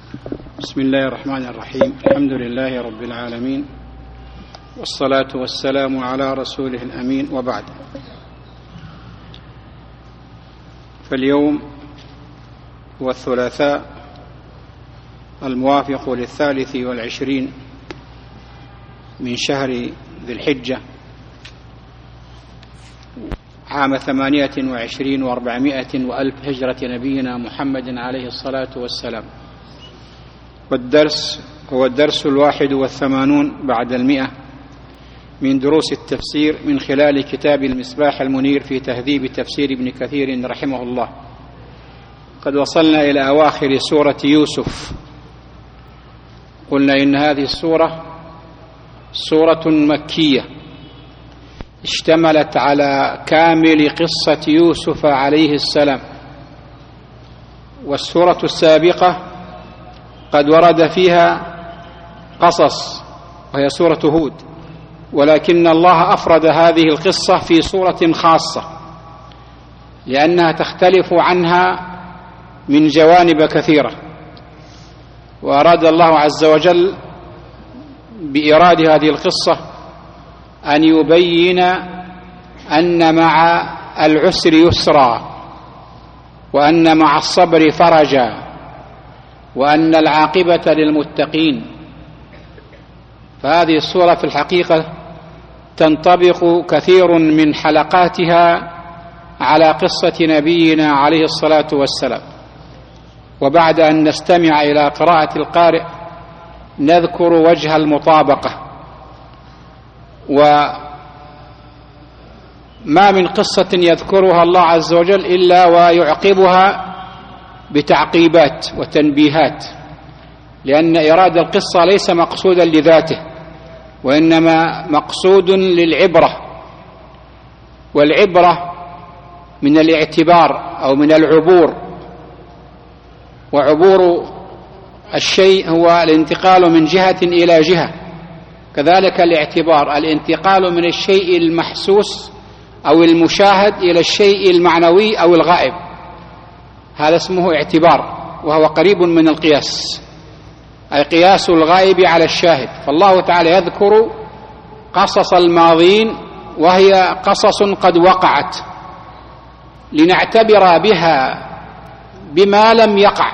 بسم الله الرحمن الرحيم. الحمد لله رب العالمين، والصلاة والسلام على رسوله الأمين، وبعد. فاليوم هو الثلاثاء الموافق 23 من شهر ذي الحجة عام 28 و400 وألف هجرة نبينا محمد عليه الصلاة والسلام، والدرس هو الدرس 81 بعد 100 من دروس التفسير من خلال كتاب المصباح المنير في تهذيب تفسير ابن كثير رحمه الله. قد وصلنا إلى أواخر سورة يوسف. قلنا إن هذه السورة سورة مكية اشتملت على كامل قصة يوسف عليه السلام، والسورة السابقة قد ورد فيها قصص وهي سورة هود، ولكن الله أفرد هذه القصة في سورة خاصة لأنها تختلف عنها من جوانب كثيرة، وأراد الله عز وجل بإيراد هذه القصة أن يبين أن مع العسر يسرا، وأن مع الصبر فرجا، وأن العاقبة للمتقين. فهذه السورة في الحقيقة تنطبق كثير من حلقاتها على قصة نبينا عليه الصلاة والسلام. وبعد أن نستمع إلى قراءة القارئ نذكر وجه المطابقة. وما من قصة يذكرها الله عز وجل إلا ويعقبها بتعقيبات وتنبيهات، لأن إراد القصة ليس مقصودا لذاته، وإنما مقصود للعبرة، والعبرة من الاعتبار أو من العبور، وعبور الشيء هو الانتقال من جهة إلى جهة، كذلك الاعتبار الانتقال من الشيء المحسوس أو المشاهد إلى الشيء المعنوي أو الغائب، هذا اسمه اعتبار، وهو قريب من القياس، أي قياس الغائب على الشاهد. فالله تعالى يذكر قصص الماضين وهي قصص قد وقعت لنعتبر بها بما لم يقع،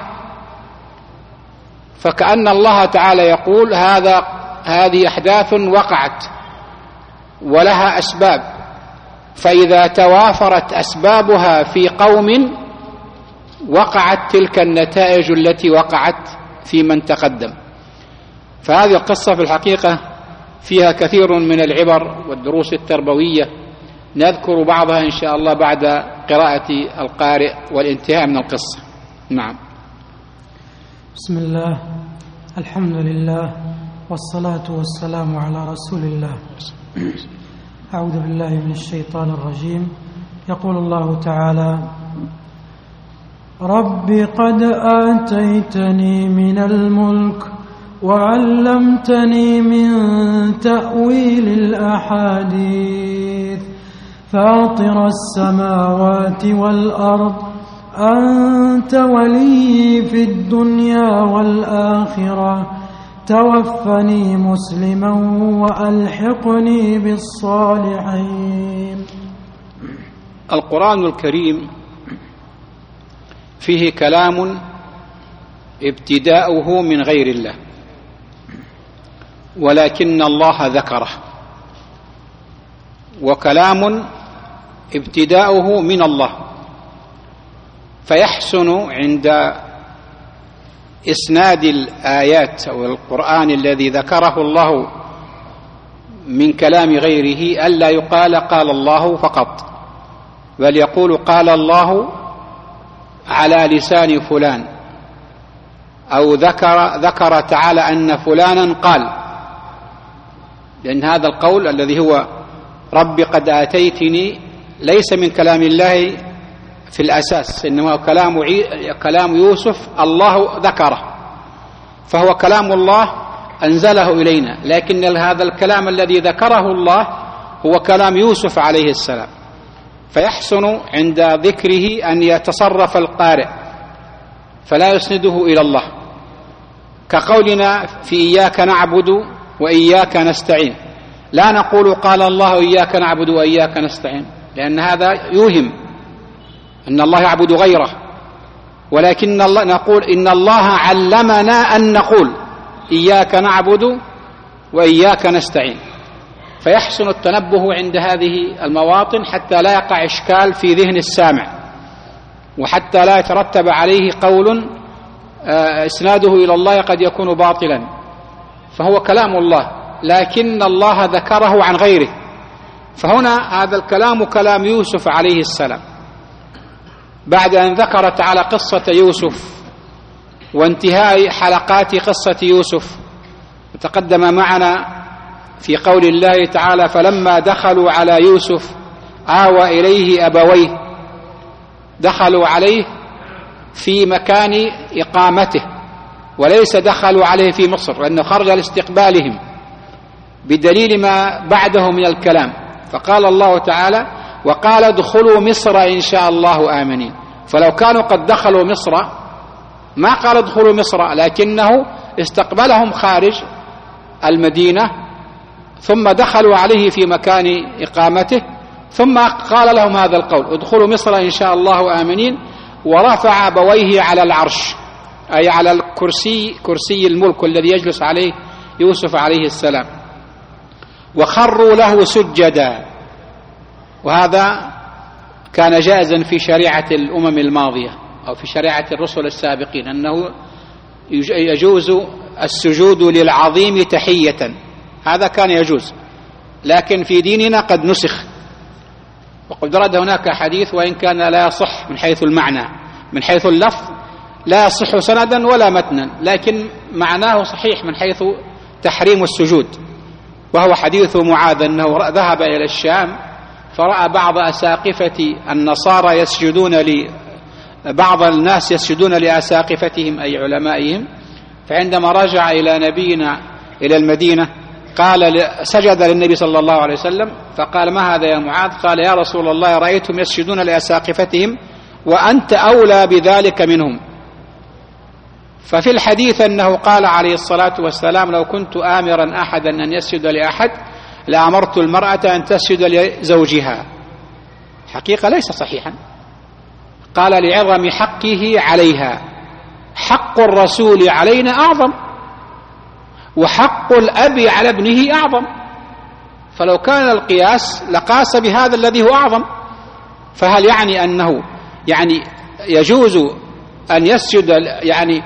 فكأن الله تعالى يقول هذه أحداث وقعت ولها أسباب، فإذا توافرت أسبابها في قوم وقعت تلك النتائج التي وقعت في من تقدم. فهذه القصة في الحقيقة فيها كثير من العبر والدروس التربوية، نذكر بعضها إن شاء الله بعد قراءة القارئ والانتهاء من القصة. نعم. بسم الله، الحمد لله، والصلاة والسلام على رسول الله. أعوذ بالله من الشيطان الرجيم. يقول الله تعالى: رب قد آتيتني من الملك وعلمتني من تأويل الأحاديث فاطر السماوات والأرض أنت ولي في الدنيا والآخرة توفني مسلما وألحقني بالصالحين. القرآن الكريم فيه كلام ابتداؤه من غير الله، ولكن الله ذكره، وكلام ابتداؤه من الله، فيحسن عند إسناد الآيات أو القرآن الذي ذكره الله من كلام غيره ألا يقال قال الله فقط، بل يقول قال الله على لسان فلان، أو ذكر تعالى أن فلانا قال، لأن هذا القول الذي هو رب قد آتيتني ليس من كلام الله في الأساس، إنما كلام يوسف الله ذكره، فهو كلام الله أنزله إلينا، لكن هذا الكلام الذي ذكره الله هو كلام يوسف عليه السلام، فيحسن عند ذكره أن يتصرف القارئ فلا يسنده إلى الله، كقولنا في إياك نعبد وإياك نستعين، لا نقول قال الله إياك نعبد وإياك نستعين، لأن هذا يوهم أن الله يعبد غيره، ولكن نقول إن الله علمنا أن نقول إياك نعبد وإياك نستعين. فيحسن التنبه عند هذه المواطن حتى لا يقع إشكال في ذهن السامع، وحتى لا يترتب عليه قول إسناده إلى الله قد يكون باطلا، فهو كلام الله لكن الله ذكره عن غيره. فهنا هذا الكلام كلام يوسف عليه السلام بعد أن ذكر تعالى قصة يوسف وانتهاء حلقات قصة يوسف. تقدم معنا في قول الله تعالى فلما دخلوا على يوسف آوى إليه أبويه، دخلوا عليه في مكان إقامته وليس دخلوا عليه في مصر، لأنه خرج لاستقبالهم بدليل ما بعده من الكلام. فقال الله تعالى وقال ادخلوا مصر إن شاء الله آمنين. فلو كانوا قد دخلوا مصر ما قال ادخلوا مصر، لكنه استقبلهم خارج المدينة ثم دخلوا عليه في مكان إقامته، ثم قال لهم هذا القول ادخلوا مصر إن شاء الله آمنين، ورفع أبويه على العرش أي على الكرسي، كرسي الملك الذي يجلس عليه يوسف عليه السلام، وخروا له سجدا. وهذا كان جائزا في شريعة الأمم الماضية أو في شريعة الرسل السابقين، أنه يجوز السجود للعظيم تحية، هذا كان يجوز، لكن في ديننا قد نسخ، وقد ورد هناك حديث وإن كان لا يصح من حيث المعنى، من حيث اللفظ لا يصح سندا ولا متنا، لكن معناه صحيح من حيث تحريم السجود. وهو حديث معاذ أنه ذهب إلى الشام فرأى بعض أساقفة النصارى يسجدون بعض الناس يسجدون لأساقفتهم أي علمائهم، فعندما رجع إلى نبينا إلى المدينة قال سجد للنبي صلى الله عليه وسلم، فقال ما هذا يا معاذ؟ قال يا رسول الله رأيتهم يسجدون لأساقفتهم وأنت أولى بذلك منهم. ففي الحديث أنه قال عليه الصلاة والسلام لو كنت آمرا أحدا أن يسجد لأحد لأمرت المرأة أن تسجد لزوجها، حقيقة ليس صحيحا، قال لعظم حقه عليها، حق الرسول علينا أعظم وحق الأب على ابنه أعظم، فلو كان القياس لقاس بهذا الذي هو أعظم. فهل يعني أنه يعني يجوز أن يسجد يعني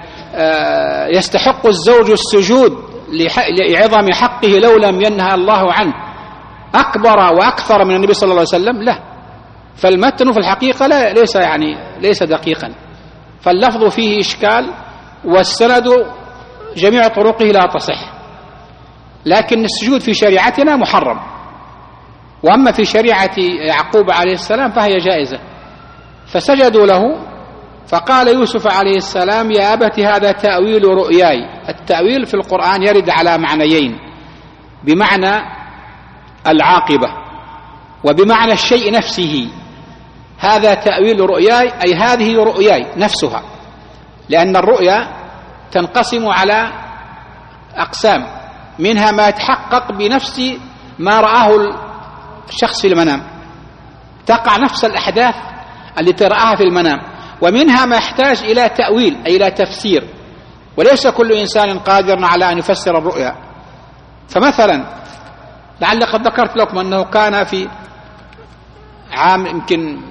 يستحق الزوج السجود لعظم حقه لو لم ينهى الله عنه أكبر وأكثر من النبي صلى الله عليه وسلم؟ لا. فالمتن في الحقيقة ليس دقيقا، فاللفظ فيه إشكال والسند جميع طرقه لا تصح، لكن السجود في شريعتنا محرم، وأما في شريعة يعقوب عليه السلام فهي جائزة. فسجدوا له، فقال يوسف عليه السلام يا أبت هذا تأويل رؤياي. التأويل في القرآن يرد على معنيين، بمعنى العاقبة وبمعنى الشيء نفسه. هذا تأويل رؤياي أي هذه رؤياي نفسها، لأن الرؤيا تنقسم على أقسام، منها ما يتحقق بنفس ما رآه الشخص في المنام، تقع نفس الأحداث التي رآها في المنام، ومنها ما يحتاج إلى تأويل أي إلى تفسير، وليس كل إنسان قادر على أن يفسر الرؤيا. فمثلا لعل قد ذكرت لكم أنه كان في عام يمكن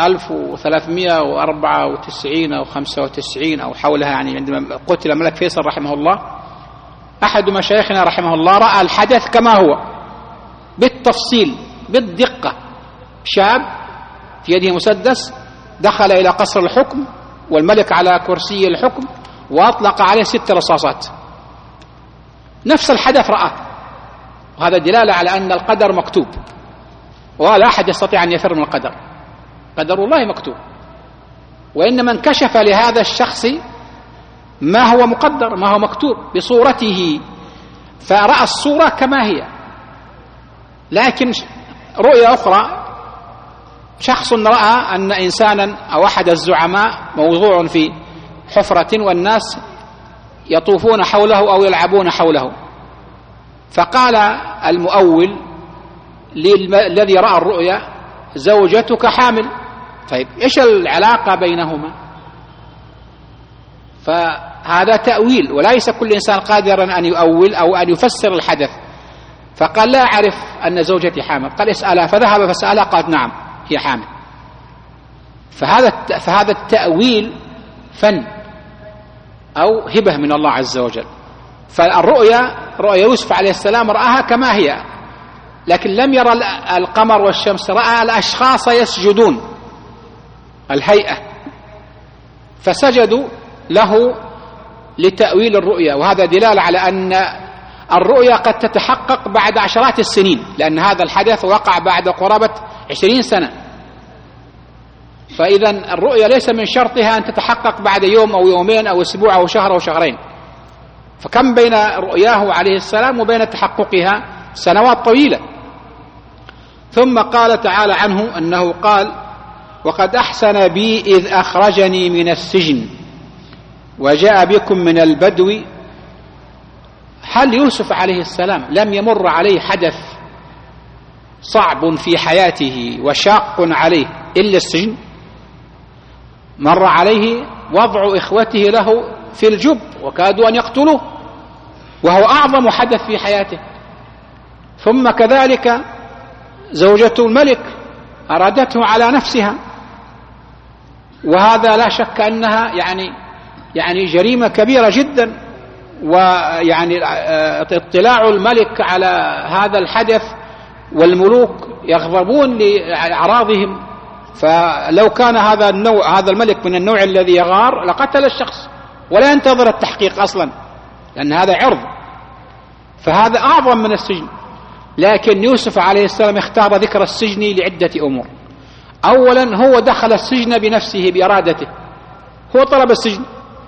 1394 أو 95 أو حولها، يعني عندما قتل الملك فيصل رحمه الله، أحد مشايخنا رحمه الله رأى الحدث كما هو بالتفصيل بالدقة. شاب في يده مسدس دخل إلى قصر الحكم والملك على كرسي الحكم وأطلق عليه 6 رصاصات، نفس الحدث رأى، وهذا دلالة على أن القدر مكتوب، ولا أحد يستطيع أن يفر من القدر، قدر الله مكتوب، وإنما انكشف لهذا الشخص ما هو مقدر، ما هو مكتوب بصورته، فرأى الصورة كما هي. لكن رؤية أخرى، شخص رأى أن إنسانا أو أحد الزعماء موضوع في حفرة والناس يطوفون حوله أو يلعبون حوله. فقال المؤول الذي رأى الرؤيا: زوجتك حامل. طيب إيش العلاقة بينهما؟ فهذا تأويل، وليس كل إنسان قادرا أن يؤول أو أن يفسر الحدث. فقال: لا أعرف أن زوجتي حامل. قال: اسألها. فذهب فسألها، قالت: نعم هي حامل. فهذا التأويل فن أو هبة من الله عز وجل. فالرؤيا رؤيا يوسف عليه السلام رآها كما هي، لكن لم يرى القمر والشمس، رأى الأشخاص يسجدون، الهيئة، فسجدوا له لتأويل الرؤيا. وهذا دلالة على أن الرؤيا قد تتحقق بعد عشرات السنين، لأن هذا الحدث وقع بعد قرابة 20 سنة. فإذا الرؤيا ليس من شرطها أن تتحقق بعد يوم أو يومين أو أسبوع أو شهر أو شهرين. فكم بين رؤياه عليه السلام وبين تحققها؟ سنوات طويلة. ثم قال تعالى عنه أنه قال: وقد أحسن بي إذ أخرجني من السجن وجاء بكم من البدو. هل يوسف عليه السلام لم يمر عليه حدث صعب في حياته وشاق عليه إلا السجن؟ مر عليه وضع إخوته له في الجب وكادوا أن يقتلوه، وهو أعظم حدث في حياته. ثم كذلك زوجة الملك أرادته على نفسها، وهذا لا شك أنها يعني جريمة كبيرة جدا. ويعني اطلاع الملك على هذا الحدث، والملوك يغضبون لأعراضهم. فلو كان هذا الملك من النوع الذي يغار لقتل الشخص ولا ينتظر التحقيق أصلا، لأن هذا عرض. فهذا أعظم من السجن. لكن يوسف عليه السلام اختار ذكر السجن لعدة أمور. أولا، هو دخل السجن بنفسه بإرادته، هو طلب السجن،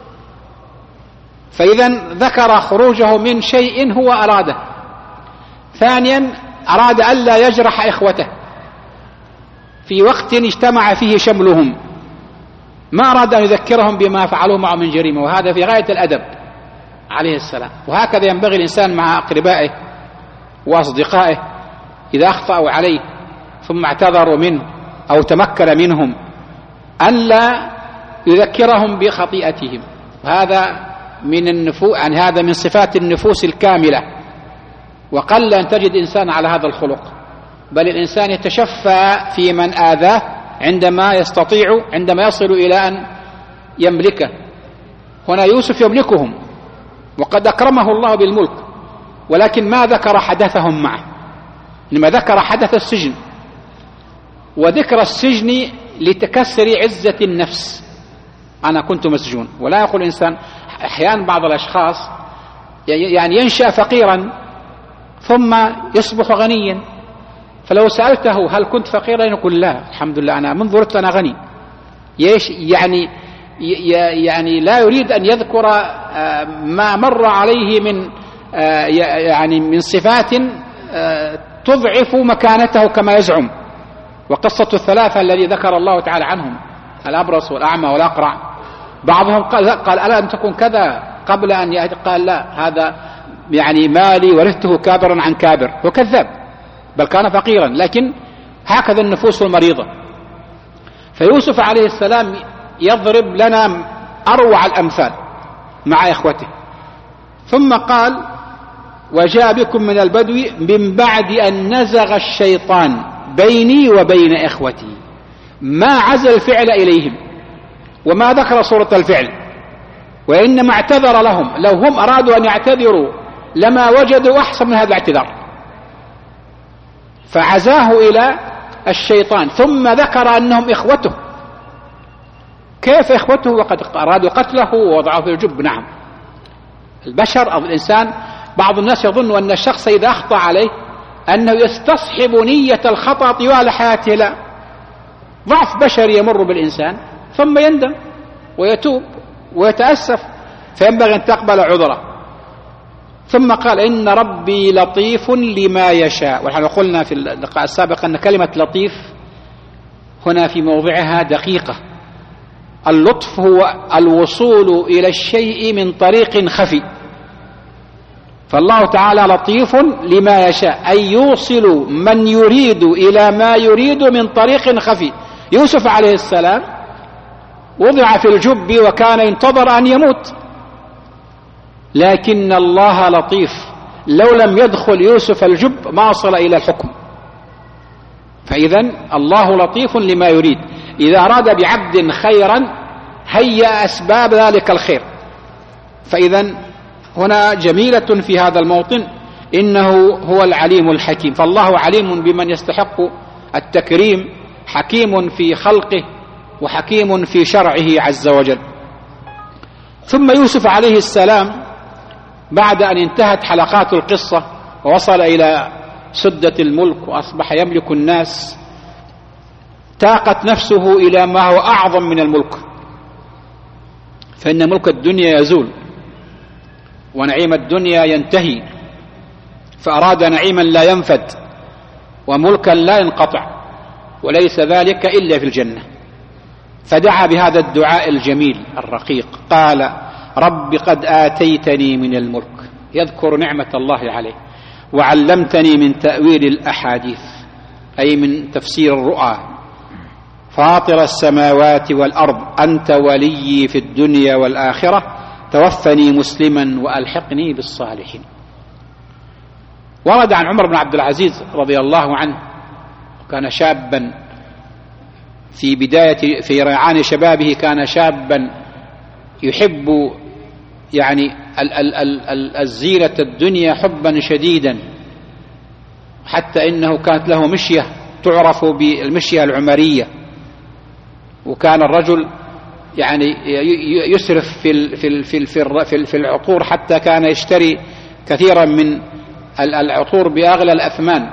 فإذا ذكر خروجه من شيء هو أراده. ثانيا، أراد ألا يجرح إخوته في وقت اجتمع فيه شملهم، ما أراد أن يذكرهم بما فعلوه معه من جريمة، وهذا في غاية الأدب عليه السلام. وهكذا ينبغي الإنسان مع أقربائه وأصدقائه إذا أخطأوا عليه ثم اعتذروا منه أو تمكن منهم أن لا يذكرهم بخطيئتهم. هذا هذا من صفات النفوس الكاملة، وقل أن تجد إنسان على هذا الخلق، بل الإنسان يتشفى في من آذاه عندما يصل إلى أن يملكه. هنا يوسف يملكهم وقد أكرمه الله بالملك، ولكن ما ذكر حدثهم معه، لما ذكر حدث السجن. وذكر السجن لتكسر عزة النفس، أنا كنت مسجون. ولا يقول إنسان، أحيانا بعض الأشخاص يعني ينشأ فقيرا ثم يصبح غنيا، فلو سألته هل كنت فقيرا يقول لا الحمد لله أنا منذ ولدت أنا غني. يعني لا يريد أن يذكر ما مر عليه من صفات تضعف مكانته كما يزعم. وقصة الثلاثة الذي ذكر الله تعالى عنهم، الأبرص والأعمى والأقرع، بعضهم قال ألم تكن كذا قبل أن يأتي؟ قال لا، هذا يعني مالي ورثته كابرا عن كابر. هو كذاب، بل كان فقيرا. لكن هكذا النفوس المريضة. فيوسف عليه السلام يضرب لنا أروع الأمثال مع إخوته. ثم قال: وجاء بكم من البدو من بعد أن نزغ الشيطان بيني وبين إخوتي. ما عزل الفعل إليهم وما ذكر صورة الفعل، وإنما اعتذر لهم. لو هم أرادوا أن يعتذروا لما وجدوا أحسن من هذا الاعتذار، فعزاه إلى الشيطان. ثم ذكر أنهم إخوته. كيف إخوته وقد أرادوا قتله ووضعه في الجب؟ نعم، البشر أو الإنسان، بعض الناس يظن أن الشخص إذا أخطأ عليه أنه يستصحب نية الخطأ طوال حياته. لا، ضعف بشري يمر بالإنسان ثم يندم ويتوب ويتأسف، فينبغي أن تقبل عذره. ثم قال: إن ربي لطيف لما يشاء. ونحن قلنا في اللقاء السابق أن كلمة لطيف هنا في موضعها دقيقة، اللطف هو الوصول إلى الشيء من طريق خفي، فالله تعالى لطيف لما يشاء، أي يوصل من يريد إلى ما يريد من طريق خفي. يوسف عليه السلام وضع في الجب وكان ينتظر أن يموت، لكن الله لطيف، لو لم يدخل يوسف الجب ما وصل إلى الحكم. فإذن الله لطيف لما يريد، إذا أراد بعبد خيرا هيأ أسباب ذلك الخير. فإذن هنا جميلة في هذا الموطن، إنه هو العليم الحكيم، فالله عليم بمن يستحق التكريم، حكيم في خلقه وحكيم في شرعه عز وجل. ثم يوسف عليه السلام بعد أن انتهت حلقات القصة ووصل إلى سدة الملك وأصبح يملك الناس، تاقت نفسه إلى ما هو أعظم من الملك، فإن ملك الدنيا يزول ونعيم الدنيا ينتهي، فأراد نعيما لا ينفد وملكا لا ينقطع، وليس ذلك إلا في الجنة. فدعا بهذا الدعاء الجميل الرقيق، قال رب قد آتيتني من الملك، يذكر نعمة الله عليه، وعلمتني من تأويل الأحاديث أي من تفسير الرؤى، فاطر السماوات والأرض أنت ولي في الدنيا والآخرة، توفني مسلما وألحقني بالصالحين. ورد عن عمر بن عبد العزيز رضي الله عنه، كان شابا في ريعان شبابه، كان شابا يحب يعني الزينة الدنيا حبا شديدا، حتى إنه كانت له مشية تعرف بالمشية العمرية، وكان الرجل يعني يسرف في العطور، حتى كان يشتري كثيرا من العطور بأغلى الأثمان.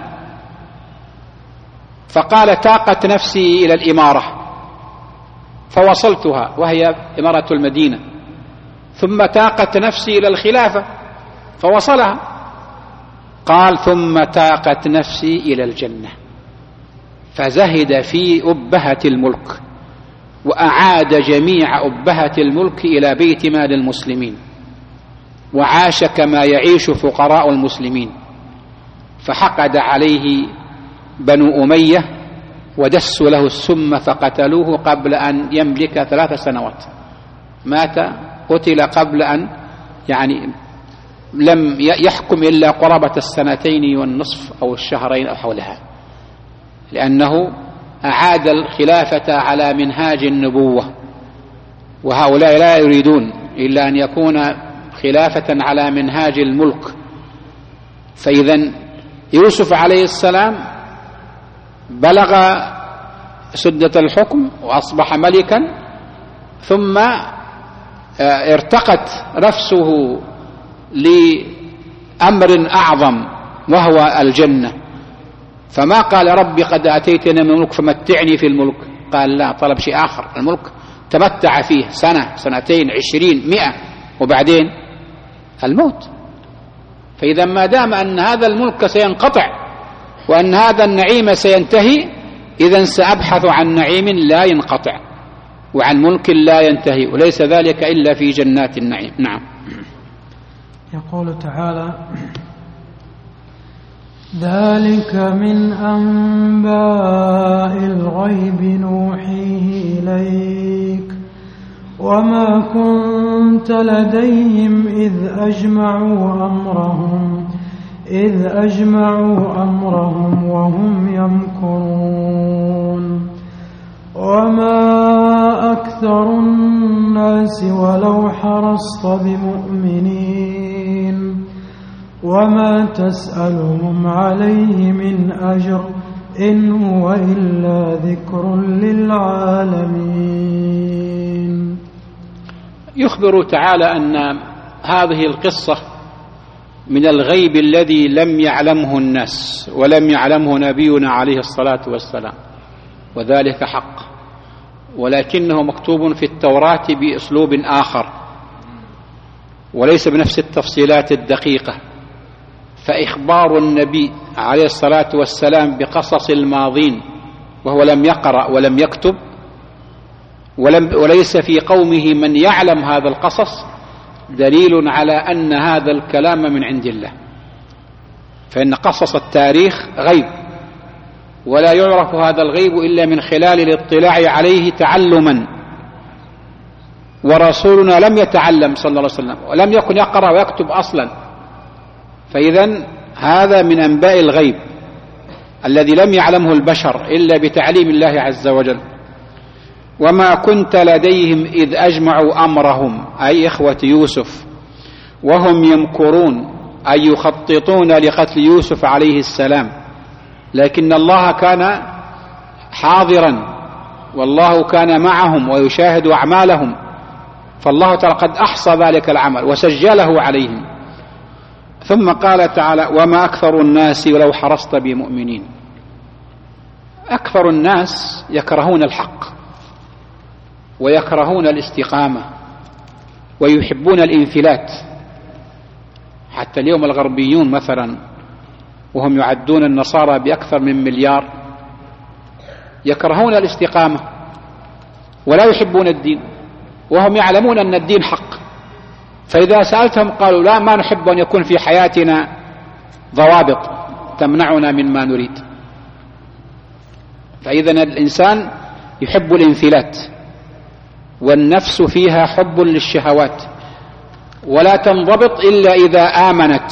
فقال تاقت نفسي إلى الإمارة فوصلتها، وهي إمارة المدينة، ثم تاقت نفسي إلى الخلافة فوصلها، قال ثم تاقت نفسي إلى الجنة، فزهد في أبهة الملك وأعاد جميع أبهة الملك إلى بيت مال المسلمين، وعاش كما يعيش فقراء المسلمين. فحقد عليه بنو أمية ودسوا له السم فقتلوه قبل أن يملك 3 سنوات، قتل قبل أن يعني لم يحكم إلا قرابة 2.5 أو الشهرين أو حولها، لأنه أعاد الخلافة على منهاج النبوة، وهؤلاء لا يريدون إلا أن يكون خلافة على منهاج الملك. فإذا يوسف عليه السلام بلغ سدة الحكم وأصبح ملكا، ثم ارتقت نفسه لأمر أعظم وهو الجنة، فما قال ربي قد أتيتني من الملك فمتعني في الملك، قال لا، طلب شيء آخر. الملك تمتع فيه 1 2 20 100 وبعدين الموت. فإذا ما دام أن هذا الملك سينقطع وأن هذا النعيم سينتهي، إذن سأبحث عن نعيم لا ينقطع وعن ملك لا ينتهي، وليس ذلك إلا في جنات النعيم. نعم. يقول تعالى ذلك من أنباء الغيب نوحيه إليك وما كنت لديهم إذ أجمعوا أمرهم وهم يمكرون وما أكثر الناس ولو حرصت بمؤمنين وما تسألهم عليه من أجر إن هو إلا ذكر للعالمين. يخبر تعالى أن هذه القصة من الغيب الذي لم يعلمه الناس ولم يعلمه نبينا عليه الصلاة والسلام، وذلك حق، ولكنه مكتوب في التوراة بأسلوب آخر وليس بنفس التفصيلات الدقيقة. فإخبار النبي عليه الصلاة والسلام بقصص الماضين وهو لم يقرأ ولم يكتب وليس في قومه من يعلم هذا القصص دليل على أن هذا الكلام من عند الله. فإن قصص التاريخ غيب، ولا يعرف هذا الغيب إلا من خلال الاطلاع عليه تعلما، ورسولنا لم يتعلم صلى الله عليه وسلم ولم يكن يقرأ ويكتب أصلا. فإذا هذا من أنباء الغيب الذي لم يعلمه البشر إلا بتعليم الله عز وجل. وما كنت لديهم إذ أجمعوا أمرهم، أي إخوة يوسف، وهم يمكرون، أي يخططون لقتل يوسف عليه السلام، لكن الله كان حاضرا والله كان معهم ويشاهد أعمالهم، فالله تعالى قد أحصى ذلك العمل وسجله عليهم. ثم قال تعالى: وما أكثر الناس ولو حرصت بمؤمنين. أكثر الناس يكرهون الحق ويكرهون الاستقامة ويحبون الانفلات. حتى اليوم الغربيون مثلا، وهم يعدون النصارى بأكثر من 1 مليار، يكرهون الاستقامة ولا يحبون الدين، وهم يعلمون أن الدين حق. فإذا سألتهم قالوا: لا، ما نحب أن يكون في حياتنا ضوابط تمنعنا مما نريد. فإذا الإنسان يحب الانفلات، والنفس فيها حب للشهوات، ولا تنضبط إلا إذا آمنت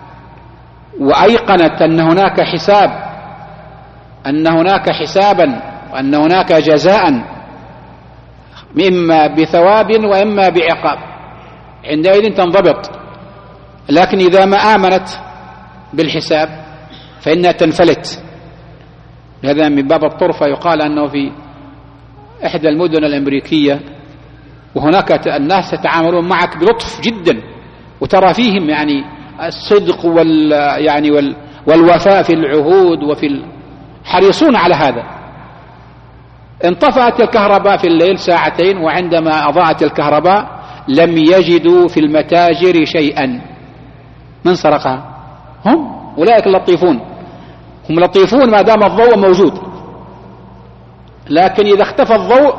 وأيقنت أن هناك حساب، أن هناك حسابا، وأن هناك جزاء، إما بثواب وإما بعقاب، عندئذ تنضبط. لكن إذا ما آمنت بالحساب فإنها تنفلت. هذا من باب الطرفة يقال أنه في إحدى المدن الأمريكية، وهناك الناس يتعاملون معك بلطف جدا، وترى فيهم يعني الصدق والوفاء في العهود حريصون على هذا. انطفأت الكهرباء في الليل 2 ساعة، وعندما أضاءت الكهرباء لم يجدوا في المتاجر شيئا. من سرقها؟ هم أولئك اللطيفون، هم لطيفون ما دام الضوء موجود، لكن إذا اختفى الضوء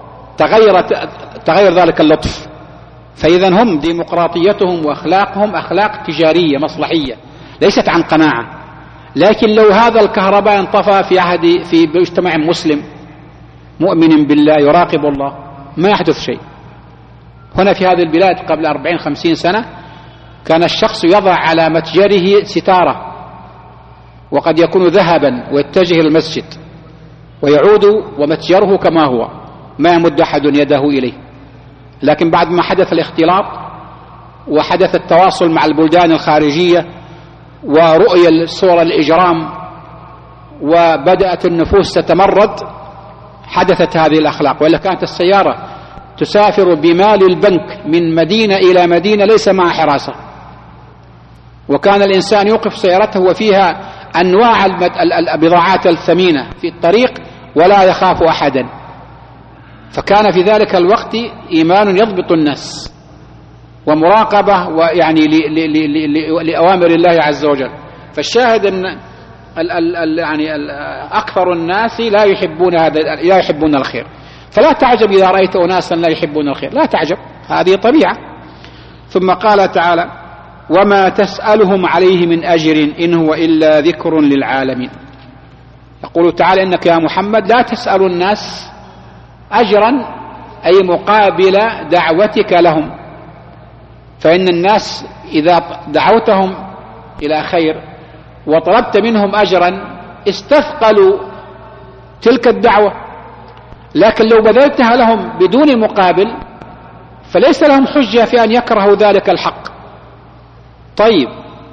تغير ذلك اللطف. فإذا هم ديمقراطيتهم وأخلاقهم أخلاق تجارية مصلحية، ليست عن قناعة. لكن لو هذا الكهرباء انطفى في مجتمع مسلم مؤمن بالله يراقب الله، ما يحدث شيء. هنا في هذه البلاد قبل 40-50 سنة كان الشخص يضع على متجره ستارة، وقد يكون ذهبا، ويتجه المسجد ويعود ومتجره كما هو، ما يمد أحد يده إليه. لكن بعد ما حدث الاختلاط وحدث التواصل مع البلدان الخارجية ورؤية صور الإجرام وبدأت النفوس تتمرد، حدثت هذه الأخلاق. وإلا كانت السيارة تسافر بمال البنك من مدينة إلى مدينة ليس مع حراسة، وكان الإنسان يوقف سيارته وفيها أنواع البضاعات الثمينة في الطريق ولا يخاف أحدا. فكان في ذلك الوقت إيمان يضبط الناس ومراقبة ويعني لأوامر الله عز وجل. فالشاهد أن أكثر الناس لا يحبون الخير. فلا تعجب إذا رأيت أناسا لا يحبون الخير، لا تعجب، هذه طبيعة. ثم قال تعالى: وما تسألهم عليه من أجر إن هو إلا ذكر للعالمين. يقول تعالى: إنك يا محمد لا تسأل الناس أجرا، أي مقابل دعوتك لهم. فإن الناس إذا دعوتهم إلى خير وطلبت منهم أجرا استثقلوا تلك الدعوة، لكن لو بذلتها لهم بدون مقابل فليس لهم حجة في أن يكرهوا ذلك الحق. طيب،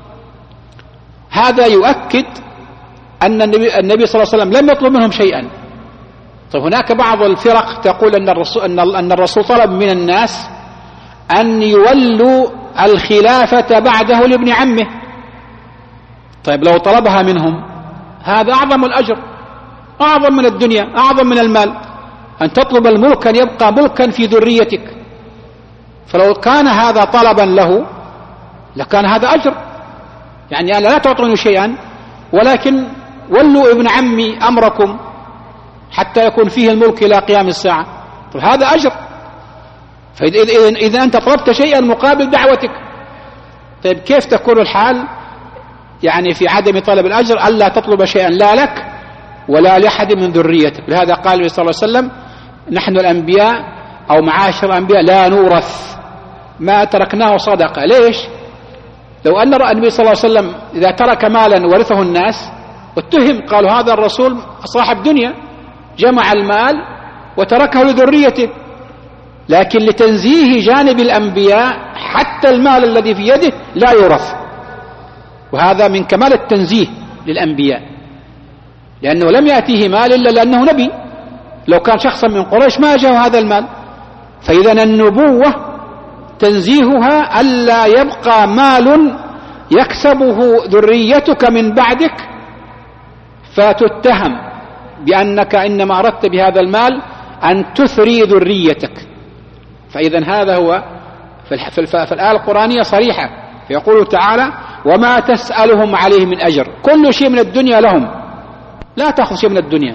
هذا يؤكد أن النبي صلى الله عليه وسلم لم يطلب منهم شيئا. طيب، هناك بعض الفرق تقول أن الرسول طلب من الناس أن يولوا الخلافة بعده لابن عمه. طيب، لو طلبها منهم هذا أعظم الأجر، أعظم من الدنيا، أعظم من المال، أن تطلب الملك أن يبقى ملكا في ذريتك. فلو كان هذا طلبا له لكان هذا أجر، يعني أنا لا تعطوني شيئا ولكن ولوا ابن عمي أمركم حتى يكون فيه الملك إلى قيام الساعة. هذا أجر. فإذا أنت طلبت شيئا مقابل دعوتك، طيب كيف تكون الحال يعني في عدم طلب الأجر؟ ألا تطلب شيئا لا لك ولا لأحد من ذريتك. لهذا قال النبي صلى الله عليه وسلم: نحن الأنبياء أو معاشر الأنبياء لا نورث، ما تركناه صدقة. ليش؟ لو أن النبي صلى الله عليه وسلم إذا ترك مالا ورثه الناس واتهم، قالوا هذا الرسول صاحب دنيا جمع المال وتركه لذريته. لكن لتنزيه جانب الأنبياء حتى المال الذي في يده لا يورث، وهذا من كمال التنزيه للأنبياء، لأنه لم يأتيه مال إلا لأنه نبي. لو كان شخصا من قريش ما جاء هذا المال. فإذا النبوة تنزيهها ألا يبقى مال يكسبه ذريتك من بعدك فتتهم بأنك إنما أردت بهذا المال أن تثري ذريتك. فإذا هذا هو في الآية القرآنية صريحة، فيقول تعالى: وما تسألهم عليه من أجر. كل شيء من الدنيا لهم، لا تأخذ شيء من الدنيا.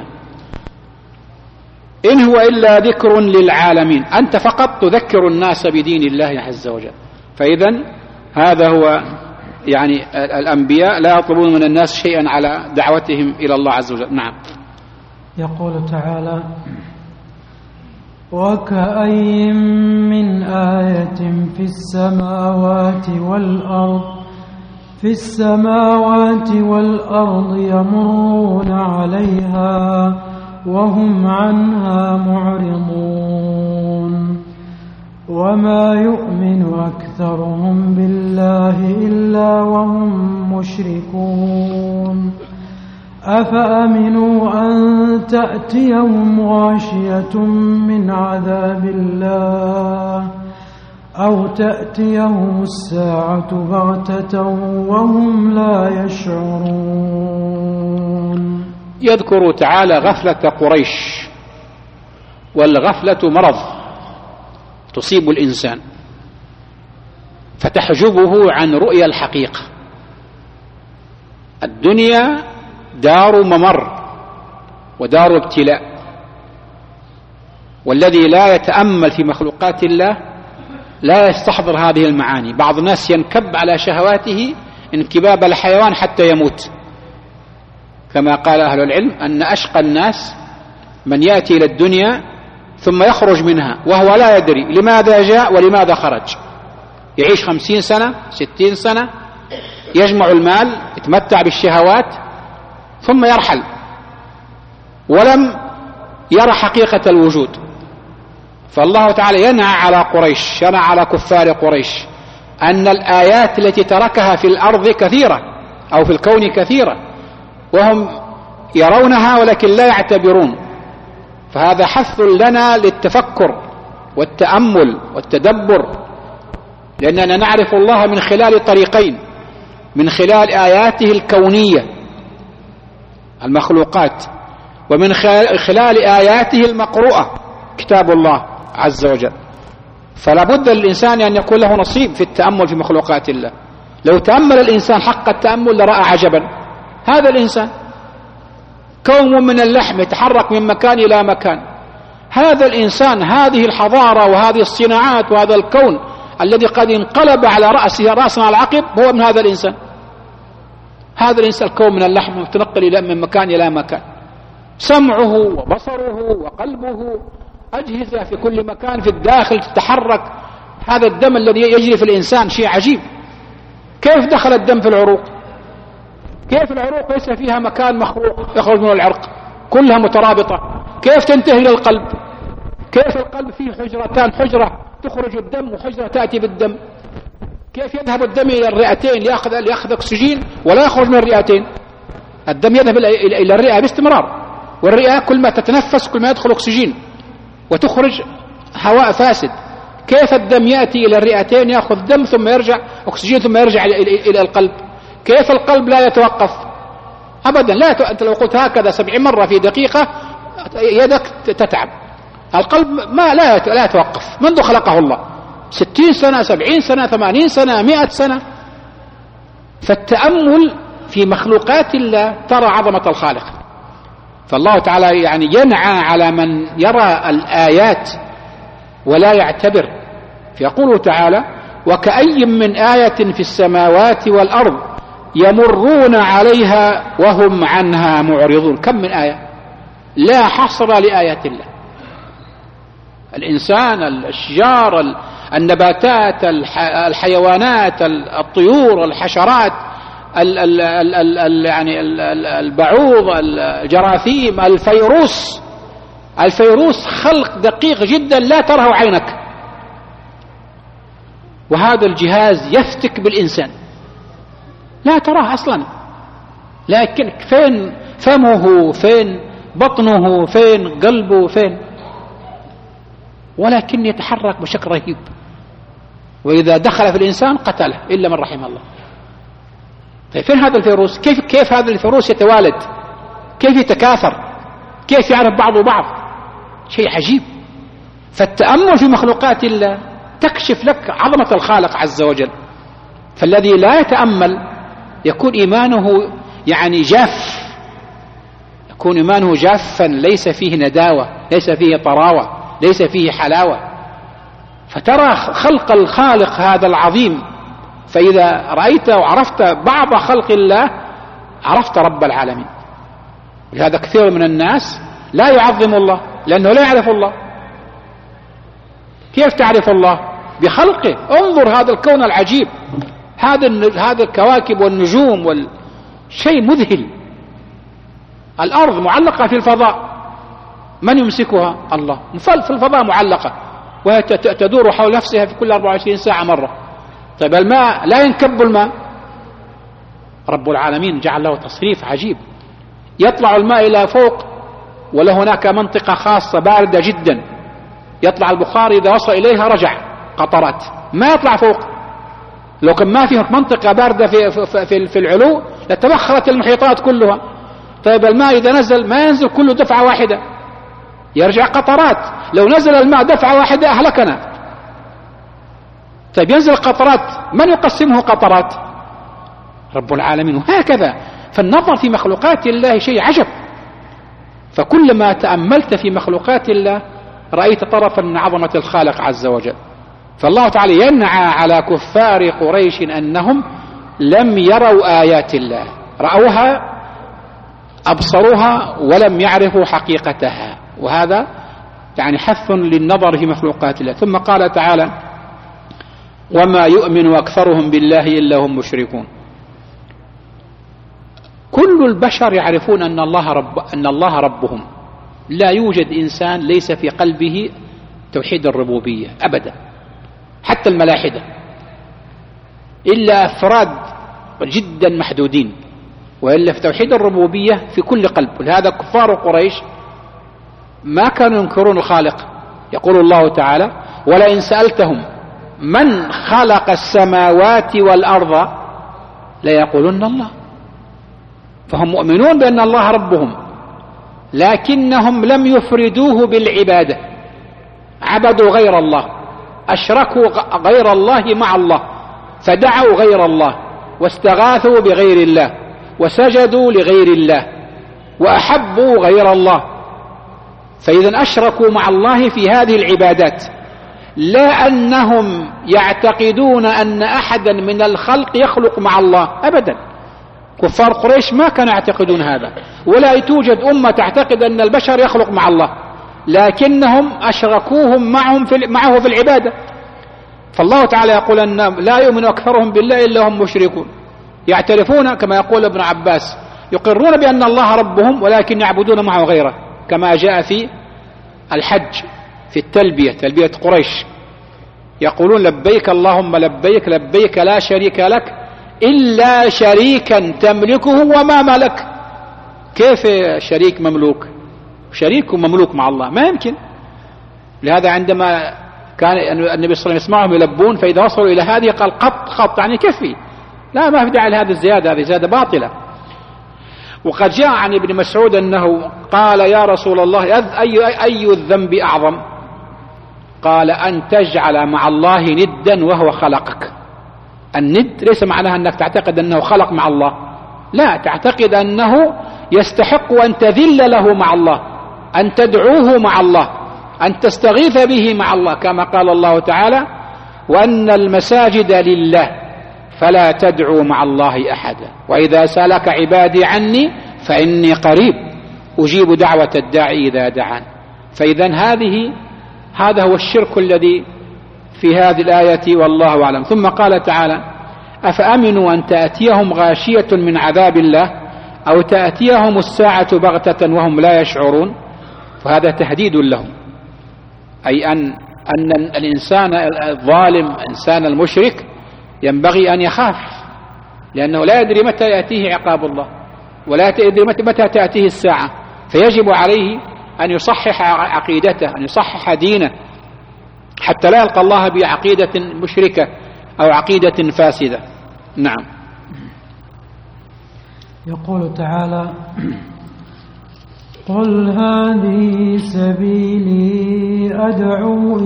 إن هو إلا ذكر للعالمين، أنت فقط تذكر الناس بدين الله عز وجل. فإذا هذا هو يعني الأنبياء لا يطلبون من الناس شيئا على دعوتهم إلى الله عز وجل. نعم. يقول تعالى: وكأي من آية في السماوات والأرض يمرون عليها وهم عنها معرضون وما يؤمن أكثرهم بالله إلا وهم مشركون أفأمنوا أن تأتيهم غاشية من عذاب الله أو تأتيهم الساعة بغتة وهم لا يشعرون. يذكر تعالى غفلة قريش، والغفلة مرض تصيب الإنسان فتحجبه عن رؤيا الحقيقة. الدنيا دار ممر ودار ابتلاء، والذي لا يتأمل في مخلوقات الله لا يستحضر هذه المعاني. بعض الناس ينكب على شهواته انكباب الحيوان حتى يموت، كما قال أهل العلم أن أشقى الناس من يأتي إلى الدنيا ثم يخرج منها وهو لا يدري لماذا جاء ولماذا خرج. يعيش 50 سنة 60 سنة يجمع المال يتمتع بالشهوات ثم يرحل ولم يرى حقيقة الوجود. فالله تعالى ينهى على قريش، ينهى على كفار قريش أن الآيات التي تركها في الأرض كثيرة أو في الكون كثيرة وهم يرونها ولكن لا يعتبرون. فهذا حث لنا للتفكر والتأمل والتدبر، لأننا نعرف الله من خلال طريقين: من خلال آياته الكونية المخلوقات، ومن خلال آياته المقروءة كتاب الله عز وجل. فلا بد للإنسان أن يكون له نصيب في التأمل في مخلوقات الله. لو تأمل الإنسان حق التأمل لرأى عجبا. هذا الإنسان كوم من اللحم يتحرك من مكان إلى مكان. هذا الإنسان، هذه الحضارة وهذه الصناعات وهذا الكون الذي قد انقلب على رأسنا على العقب هو من هذا الإنسان. هذا الإنسان كوم من اللحم متنقل من مكان إلى مكان، سمعه وبصره وقلبه أجهزة في كل مكان في الداخل تتحرك. هذا الدم الذي يجري في الإنسان شيء عجيب. كيف دخل الدم في العروق؟ كيف العروق ليس فيها مكان مخروق يخرج من العرق، كلها مترابطة؟ كيف تنتهي إلى القلب؟ كيف القلب فيه حجرتان، حجرة تخرج الدم وحجرة تأتي بالدم؟ كيف يذهب الدم إلى الرئتين ليأخذ أكسجين ولا يخرج من الرئتين؟ الدم يذهب إلى الرئة باستمرار، والرئة كل ما تتنفس كل ما يدخل أكسجين وتخرج هواء فاسد. كيف الدم يأتي إلى الرئتين يأخذ دم ثم يرجع أكسجين ثم يرجع إلى القلب؟ كيف القلب لا يتوقف أبدا؟ لا أنت لو قلت هكذا 70 مرة في دقيقة يدك تتعب. القلب لا يتوقف منذ خلقه الله، 60 سنة 70 سنة 80 سنة 100 سنة. فالتأمل في مخلوقات الله ترى عظمة الخالق. فالله تعالى يعني ينعى على من يرى الآيات ولا يعتبر. فيقول تعالى: وكأي من آية في السماوات والأرض يمرون عليها وهم عنها معرضون. كم من آية لا حصر لآيات الله. الإنسان، الأشجار، النباتات، الحيوانات، الطيور، الحشرات، يعني البعوض، الجراثيم، الفيروس خلق دقيق جدا لا تراه عينك، وهذا الجهاز يفتك بالإنسان لا تراه أصلا، لكن فين فمه، فين بطنه، فين قلبه، فين، ولكن يتحرك بشكل رهيب، وإذا دخل في الإنسان قتله إلا من رحم الله. طيب فين هذا الفيروس؟ كيف هذا الفيروس يتوالد؟ كيف يتكاثر؟ كيف يعرف بعضه بعض؟ شيء عجيب. فالتأمل في مخلوقات الله تكشف لك عظمة الخالق عز وجل. فالذي لا يتأمل يكون إيمانه يعني جاف، يكون إيمانه جافا، ليس فيه نداوة، ليس فيه طراوة، ليس فيه حلاوة. فترى خلق الخالق هذا العظيم، فإذا رأيت وعرفت بعض خلق الله عرفت رب العالمين. لهذا كثير من الناس لا يعظم الله لأنه لا يعرف الله. كيف تعرف الله؟ بخلقه. انظر هذا الكون العجيب، هذا الكواكب والنجوم شيء مذهل. الأرض معلقة في الفضاء، من يمسكها؟ الله. في الفضاء معلقة وهي تدور حول نفسها في كل 24 ساعة مرة. طيب الماء لا ينكب الماء، رب العالمين جعل له تصريف عجيب. يطلع الماء إلى فوق وله هناك منطقة خاصة باردة جدا، يطلع البخار إذا وصل إليها رجع قطرات، ما يطلع فوق. لو كان ما فيه منطقة باردة في العلو لتبخرت المحيطات كلها. طيب الماء إذا نزل ما ينزل كله دفعة واحدة، يرجع قطرات. لو نزل الماء دفعة واحدة أهلكنا. طيب ينزل قطرات، من يقسمه قطرات؟ رب العالمين. وهكذا فالنظر في مخلوقات الله شيء عجب. فكلما تأملت في مخلوقات الله رأيت طرفا من عظمة الخالق عز وجل. فالله تعالى ينعى على كفار قريش أنهم لم يروا آيات الله، رأوها أبصروها ولم يعرفوا حقيقتها، وهذا يعني حث للنظر في مخلوقات الله. ثم قال تعالى: وما يؤمن أكثرهم بالله إلا هم مشركون. كل البشر يعرفون أن الله ربهم. لا يوجد إنسان ليس في قلبه توحيد الربوبية أبدا، حتى الملاحدة، إلا أفراد جدا محدودين، وإلا في توحيد الربوبية في كل قلب. ولهذا كفار قريش ما كانوا ينكرون الخالق. يقول الله تعالى: ولئن سألتهم من خلق السماوات والأرض ليقولن الله. فهم مؤمنون بأن الله ربهم، لكنهم لم يفردوه بالعبادة، عبدوا غير الله، أشركوا غير الله مع الله، فدعوا غير الله، واستغاثوا بغير الله، وسجدوا لغير الله، وأحبوا غير الله. فإذا أشركوا مع الله في هذه العبادات، لا أنهم يعتقدون أن أحدا من الخلق يخلق مع الله أبدا. كفار قريش ما كانوا يعتقدون هذا، ولا توجد أمة تعتقد أن البشر يخلق مع الله، لكنهم أشركوهم معه في العبادة. فالله تعالى يقول أن لا يؤمن أكثرهم بالله إلا هم مشركون. يعترفون كما يقول ابن عباس، يقرون بأن الله ربهم ولكن يعبدون معه غيره، كما جاء في الحج في تلبية قريش، يقولون لبيك اللهم لبيك، لبيك لا شريك لك إلا شريكا تملكه وما ملك. كيف شريك مملوك؟ شريك ومملوك مع الله ما يمكن. لهذا عندما كان النبي صلى الله عليه وسلم يسمعهم يلبون، فإذا وصلوا إلى هذه قال قط يعني كفي، لا ما في داعي لهذه الزيادة، هذه زيادة باطلة. وقد جاء عن ابن مسعود أنه قال: يا رسول الله أي الذنب أعظم؟ قال: أن تجعل مع الله ندا وهو خلقك. الند ليس معناها أنك تعتقد أنه خلق مع الله، لا، تعتقد أنه يستحق أن تذل له مع الله، أن تدعوه مع الله، أن تستغيث به مع الله، كما قال الله تعالى: وأن المساجد لله فلا تدعوا مع الله أحدا وإذا سألك عبادي عني فإني قريب أجيب دعوة الداعي إذا دعان. فإذا هذا هو الشرك الذي في هذه الآية، والله أعلم. ثم قال تعالى: أفأمنوا أن تأتيهم غاشية من عذاب الله أو تأتيهم الساعة بغتة وهم لا يشعرون. فهذا تهديد لهم، أي أن الإنسان الظالم، الإنسان المشرك، ينبغي أن يخاف، لأنه لا يدري متى يأتيه عقاب الله ولا يدري متى تأتيه الساعة، فيجب عليه أن يصحح عقيدته، أن يصحح دينه، حتى لا يلقى الله بعقيدة مشركة أو عقيدة فاسدة. نعم. يقول تعالى: قل هذه سبيلي أدعو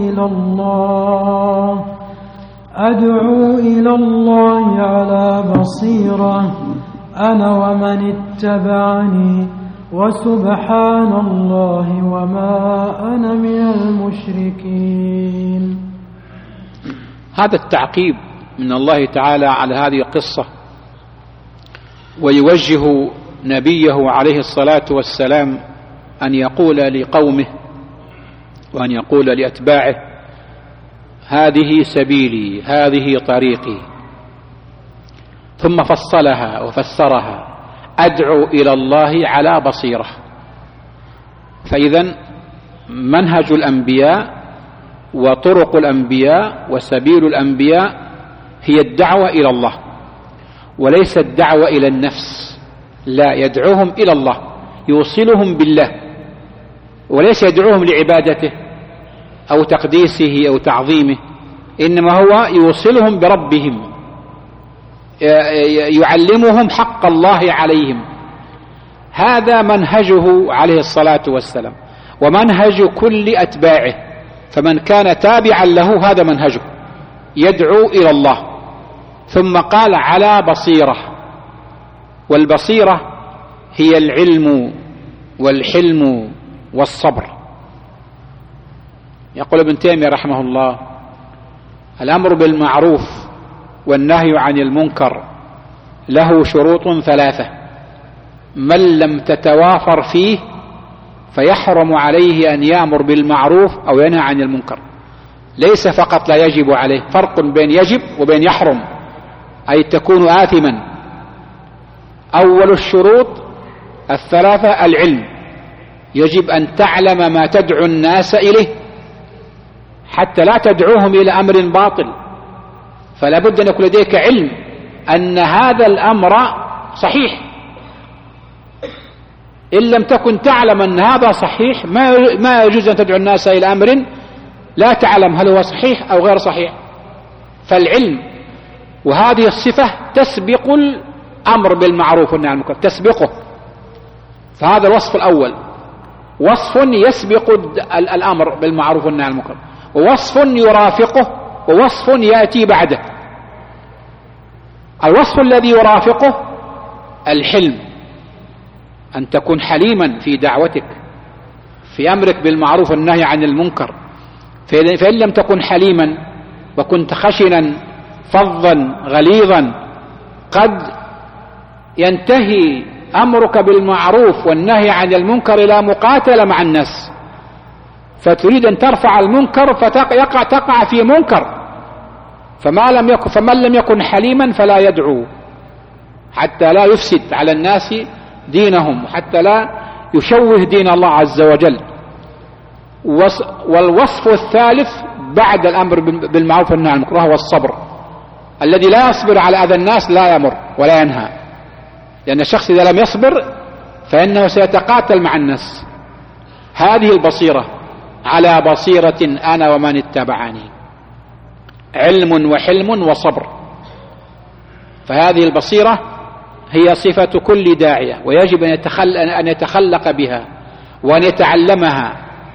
إلى الله على بصيرة أنا ومن اتبعني وسبحان الله وما أنا من المشركين. هذا التعقيب من الله تعالى على هذه القصة، ويوجه نبيه عليه الصلاة والسلام أن يقول لقومه وأن يقول لأتباعه: هذه سبيلي، هذه طريقي. ثم فصلها وفسرها: أدعو إلى الله على بصيرة. فإذا منهج الأنبياء وطرق الأنبياء وسبيل الأنبياء هي الدعوة إلى الله، وليس الدعوة إلى النفس، لا، يدعوهم إلى الله، يوصلهم بالله، وليس يدعوهم لعبادته أو تقديسه أو تعظيمه، إنما هو يوصلهم بربهم، يعلمهم حق الله عليهم. هذا منهجه عليه الصلاة والسلام ومنهج كل أتباعه، فمن كان تابعا له هذا منهجه، يدعو إلى الله. ثم قال: على بصيرة، والبصيرة هي العلم والحلم والصبر. يقول ابن تيمية رحمه الله: الأمر بالمعروف والنهي عن المنكر له شروط ثلاثة، من لم تتوافر فيه فيحرم عليه أن يأمر بالمعروف أو ينهى عن المنكر. ليس فقط لا يجب عليه، فرق بين يجب وبين يحرم، أي تكون آثما. أول الشروط الثلاثة العلم، يجب أن تعلم ما تدعو الناس إليه حتى لا تدعوهم إلى أمر باطل، فلا بد أن يكون لديك علم أن هذا الأمر صحيح. إن لم تكن تعلم أن هذا صحيح ما يجوز أن تدعو الناس إلى أمر لا تعلم هل هو صحيح أو غير صحيح. فالعلم، وهذه الصفة تسبق الأمر بالمعروف والنهي عن المنكر، تسبقه. فهذا الوصف الأول، وصف يسبق الأمر بالمعروف والنهي عن المنكر، ووصف يرافقه، ووصف يأتي بعده. الوصف الذي يرافقه الحلم، أن تكون حليما في دعوتك، في أمرك بالمعروف والنهي عن المنكر. فإن لم تكن حليما وكنت خشنا فظا غليظا قد ينتهي أمرك بالمعروف والنهي عن المنكر إلى مقاتلة مع الناس، فتريد أن ترفع المنكر فتقع في منكر. فمن لم يكن حليما فلا يدعو، حتى لا يفسد على الناس دينهم، حتى لا يشوه دين الله عز وجل. والوصف الثالث بعد الأمر بالمعروف والنهي عن المنكر هو الصبر، الذي لا يصبر على أذى الناس لا يمر ولا ينهى، لأن الشخص إذا لم يصبر فإنه سيتقاتل مع الناس. هذه البصيرة، على بصيرة أنا ومن اتبعني، علم وحلم وصبر. فهذه البصيرة هي صفة كل داعية، ويجب أن يتخلق بها وأن يتعلمها.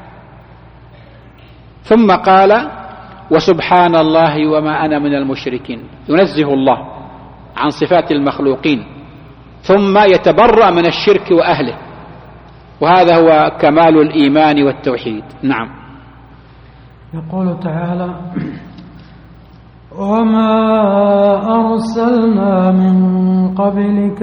ثم قال: وسبحان الله وما أنا من المشركين، ينزه الله عن صفات المخلوقين، ثم يتبرأ من الشرك وأهله، وهذا هو كمال الإيمان والتوحيد. نعم. يقول تعالى: وما أرسلنا من قبلك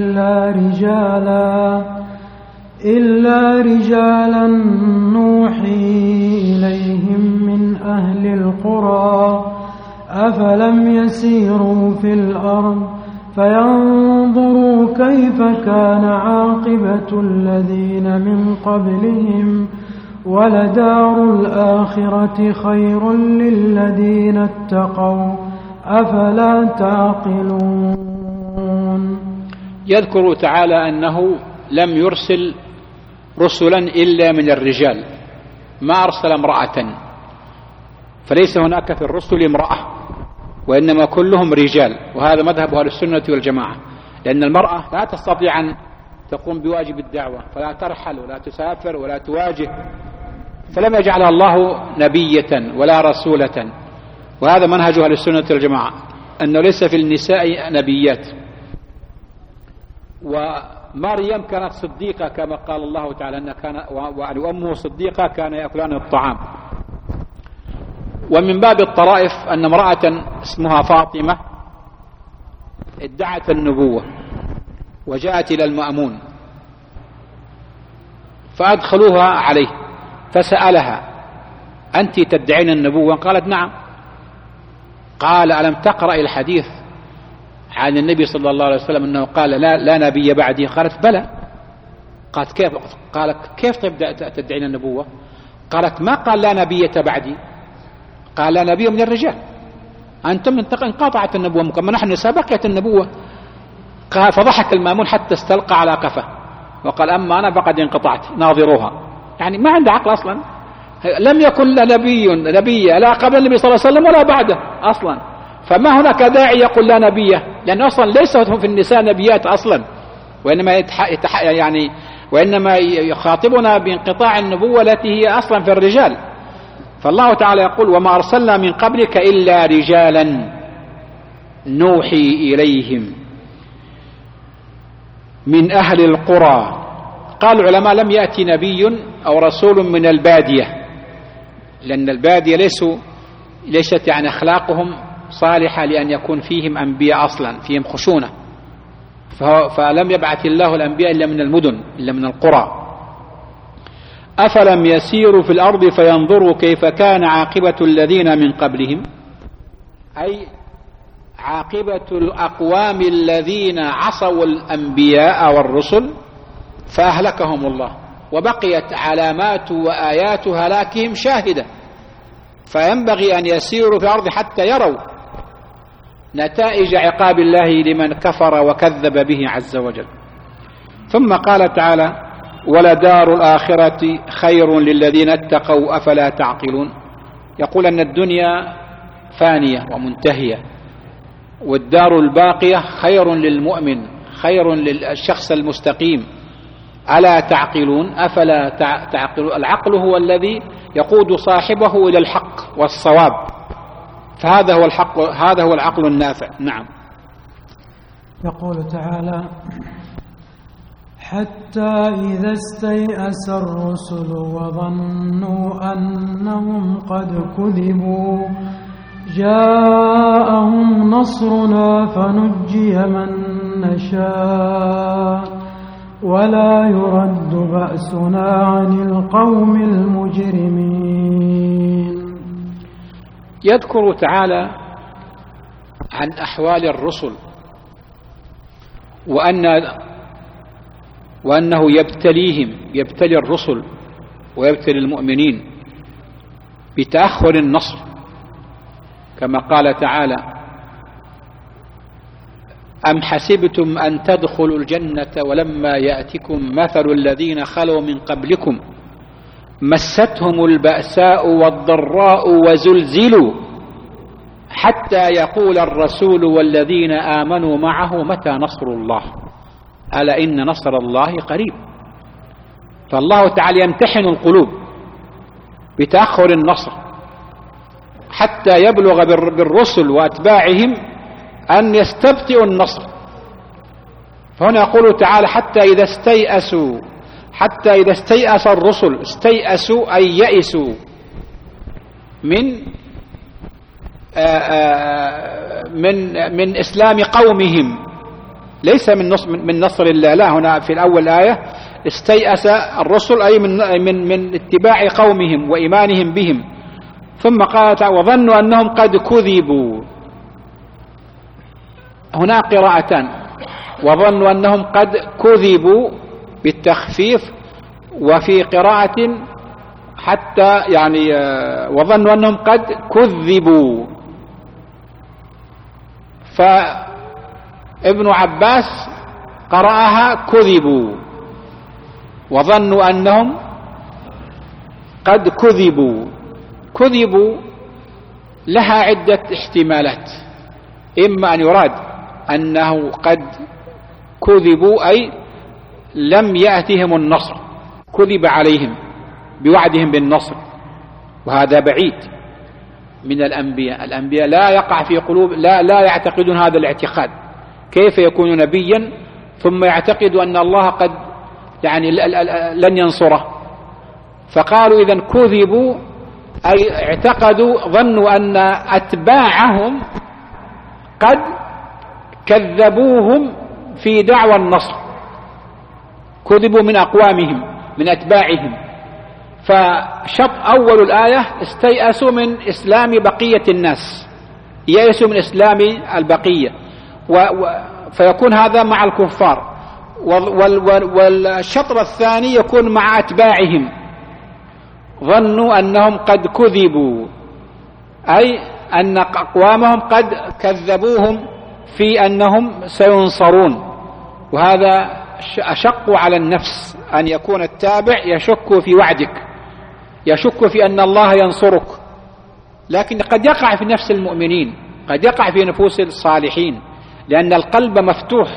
إلا رجالا نوحي إليهم من أهل القرى أفلم يسيروا في الأرض فينظروا كيف كان عاقبة الذين من قبلهم ولدار الآخرة خير للذين اتقوا أفلا تعقلون. يذكر تعالى أنه لم يرسل رسلا إلا من الرجال، ما أرسل امرأة، فليس هناك في الرسل امرأة، وإنما كلهم رجال، وهذا مذهب أهل السنة والجماعة، لأن المرأة لا تستطيع أن تقوم بواجب الدعوة، فلا ترحل ولا تسافر ولا تواجه، فلم يجعلها الله نبية ولا رسولة. وهذا منهج أهل السنة والجماعة، أنه ليس في النساء نبيات. ومريم كانت صديقة كما قال الله تعالى أن كان وأمه صديقة كان يأكلان الطعام. ومن باب الطرائف أن امرأة اسمها فاطمة ادعت النبوة وجاءت إلى المأمون فأدخلوها عليه فسألها: أنت تدعين النبوة؟ قالت: نعم. قال: ألم تقرأ الحديث عن النبي صلى الله عليه وسلم أنه قال لا نبي بعدي؟ قالت: بلى. قالت: كيف؟ قال: كيف تدعين النبوة؟ قالت: ما قال لا نبي بعدي، قال لا نبي من الرجال، أنتم انقطعت النبوة، كما نحن سبقت النبوة. قال: فضحك المأمون حتى استلقى على قفه وقال: أما أنا فقد انقطعت، ناظروها. يعني ما عنده عقل أصلا، لم يكن نبي لا قبل النبي صلى الله عليه وسلم ولا بعده أصلا، فما هناك داعي يقول لا نبيه، لأن أصلا ليس في النساء نبيات أصلا، وإنما يخاطبنا بانقطاع النبوة التي هي أصلا في الرجال. فالله تعالى يقول: وما أرسلنا من قبلك إلا رجالا نوحي إليهم من أهل القرى. قال العلماء: لم يأتي نبي أو رسول من البادية، لأن البادية ليست يعني أخلاقهم صالحة لأن يكون فيهم أنبياء أصلا، فيهم خشونة، فلم يبعث الله الأنبياء إلا من المدن، إلا من القرى. أفلم يسيروا في الأرض فينظروا كيف كان عاقبة الذين من قبلهم، أي عاقبة الأقوام الذين عصوا الأنبياء والرسل فأهلكهم الله، وبقيت علامات وآيات هلاكهم شاهدة، فينبغي أن يسيروا في الأرض حتى يروا نتائج عقاب الله لمن كفر وكذب به عز وجل. ثم قال تعالى: ولدار الآخرة خير للذين اتقوا أفلا تعقلون. يقول أن الدنيا فانية ومنتهية، والدار الباقية خير للمؤمن، خير للشخص المستقيم. ألا تعقلون؟ أفلا تعقلون. العقل هو الذي يقود صاحبه إلى الحق والصواب، فهذا هو الحق، هذا هو العقل النافع. نعم. يقول تعالى: حتى إذا استيأس الرسل وظنوا أنهم قد كذبوا جاءهم نصرنا فنجي من نشاء ولا يرد بأسنا عن القوم المجرمين. يذكر تعالى عن أحوال الرسل وأنه يبتلي الرسل ويبتلي المؤمنين بتأخر النصر، كما قال تعالى: أم حسبتم أن تدخلوا الجنة ولما يأتكم مثل الذين خلوا من قبلكم مستهم البأساء والضراء وزلزلوا حتى يقول الرسول والذين آمنوا معه متى نصر الله ألا إن نصر الله قريب. فالله تعالى يمتحن القلوب بتأخر النصر حتى يبلغ بالرسل وأتباعهم أن يستبطئوا النصر. فهنا يقول تعالى: حتى إذا استيأس الرسل، استيأسوا أي يئسوا، من إسلام قومهم، ليس من نصر الله. لا، هنا في الأول آية استيأس الرسل أي من اتباع قومهم وإيمانهم بهم. ثم قال تعالى وظنوا أنهم قد كذبوا. هنا قراءتان، وظنوا أنهم قد كذبوا بالتخفيف، وفي قراءة حتى يعني وظنوا أنهم قد كذبوا. فابن عباس قرأها كذبوا، وظنوا أنهم قد كذبوا. كذبوا لها عدة احتمالات، إما أن يراد أنه قد كذبوا أي لم يأتهم النصر، كذب عليهم بوعدهم بالنصر، وهذا بعيد من الأنبياء. الأنبياء لا يقع في قلوب لا يعتقدون هذا الاعتقاد. كيف يكون نبيا ثم يعتقد أن الله قد يعني لن ينصره؟ فقالوا إذن كذبوا أي اعتقدوا، ظنوا أن أتباعهم قد كذبوهم في دعوى النصر، كذبوا من أقوامهم من أتباعهم. فشط أول الآية استيأسوا من إسلام بقية الناس، يأسوا من إسلام البقية، فيكون هذا مع الكفار. والشطر الثاني يكون مع أتباعهم، ظنوا أنهم قد كذبوا أي أن أقوامهم قد كذبوهم في أنهم سينصرون. وهذا أشق على النفس، أن يكون التابع يشك في وعدك، يشك في أن الله ينصرك. لكن قد يقع في نفس المؤمنين، قد يقع في نفوس الصالحين، لأن القلب مفتوح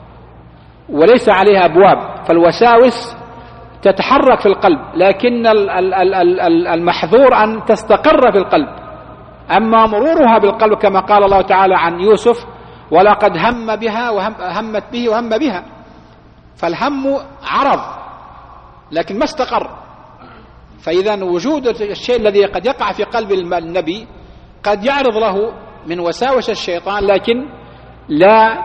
وليس عليها أبواب، فالوساوس تتحرك في القلب، لكن المحظور أن تستقر في القلب. أما مرورها بالقلب كما قال الله تعالى عن يوسف ولقد هم بها وهمت به وهم بها، فالهم عرض لكن ما استقر. فإذا وجود الشيء الذي قد يقع في قلب النبي قد يعرض له من وساوس الشيطان، لكن لا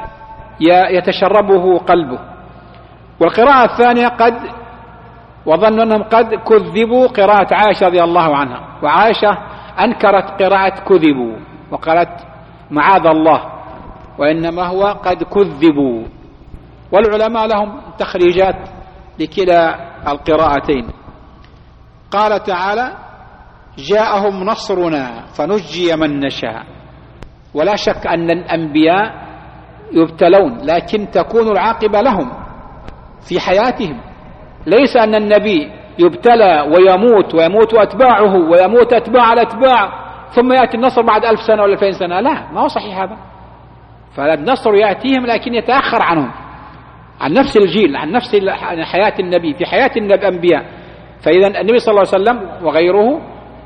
يتشربه قلبه. والقراءة الثانية قد وظنوا أنهم قد كذبوا، قراءة عائشة رضي الله عنها، وعائشة أنكرت قراءة كذبوا وقالت معاذ الله، وإنما هو قد كذبوا. والعلماء لهم تخريجات لكلا القراءتين. قال تعالى جاءهم نصرنا فنجي من نشاء. ولا شك أن الأنبياء يبتلون، لكن تكون العاقبة لهم في حياتهم. ليس أن النبي يبتلى ويموت أتباعه ويموت أتباع الأتباع ثم يأتي النصر بعد 1000 سنة ولا 2000 سنة. لا، ما هو صحيح هذا. فالنصر يأتيهم لكن يتأخر عنهم، عن نفس الجيل، عن نفس حياة النبي، في حياة الأنبياء. فإذا النبي صلى الله عليه وسلم وغيره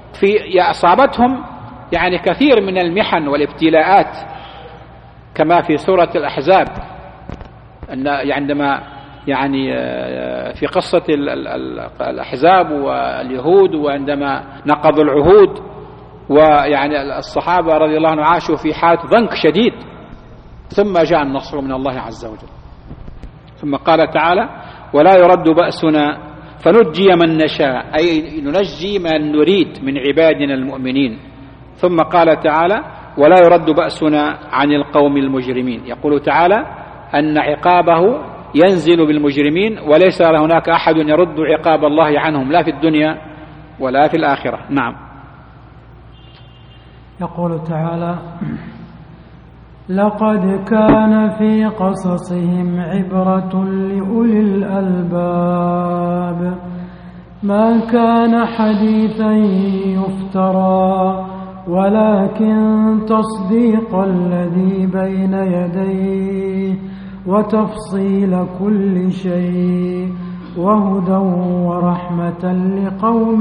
أصابتهم يعني كثير من المحن والابتلاءات، كما في سورة الأحزاب أن عندما يعني في قصة الأحزاب واليهود، وعندما نقضوا العهود، ويعني الصحابة رضي الله عنهم عاشوا في حالة ضنك شديد، ثم جاء النصر من الله عز وجل. ثم قال تعالى ولا يرد بأسنا فنجي من نشاء، أي ننجي من نريد من عبادنا المؤمنين. ثم قال تعالى ولا يرد بأسنا عن القوم المجرمين. يقول تعالى أن عقابه ينزل بالمجرمين، وليس هناك أحد يرد عقاب الله عنهم لا في الدنيا ولا في الآخرة. نعم. يقول تعالى لقد كان في قصصهم عبرة لأولي الألباب ما كان حديثا يفترى ولكن تصديق الذي بين يديه وتفصيل كل شيء وهدى ورحمة لقوم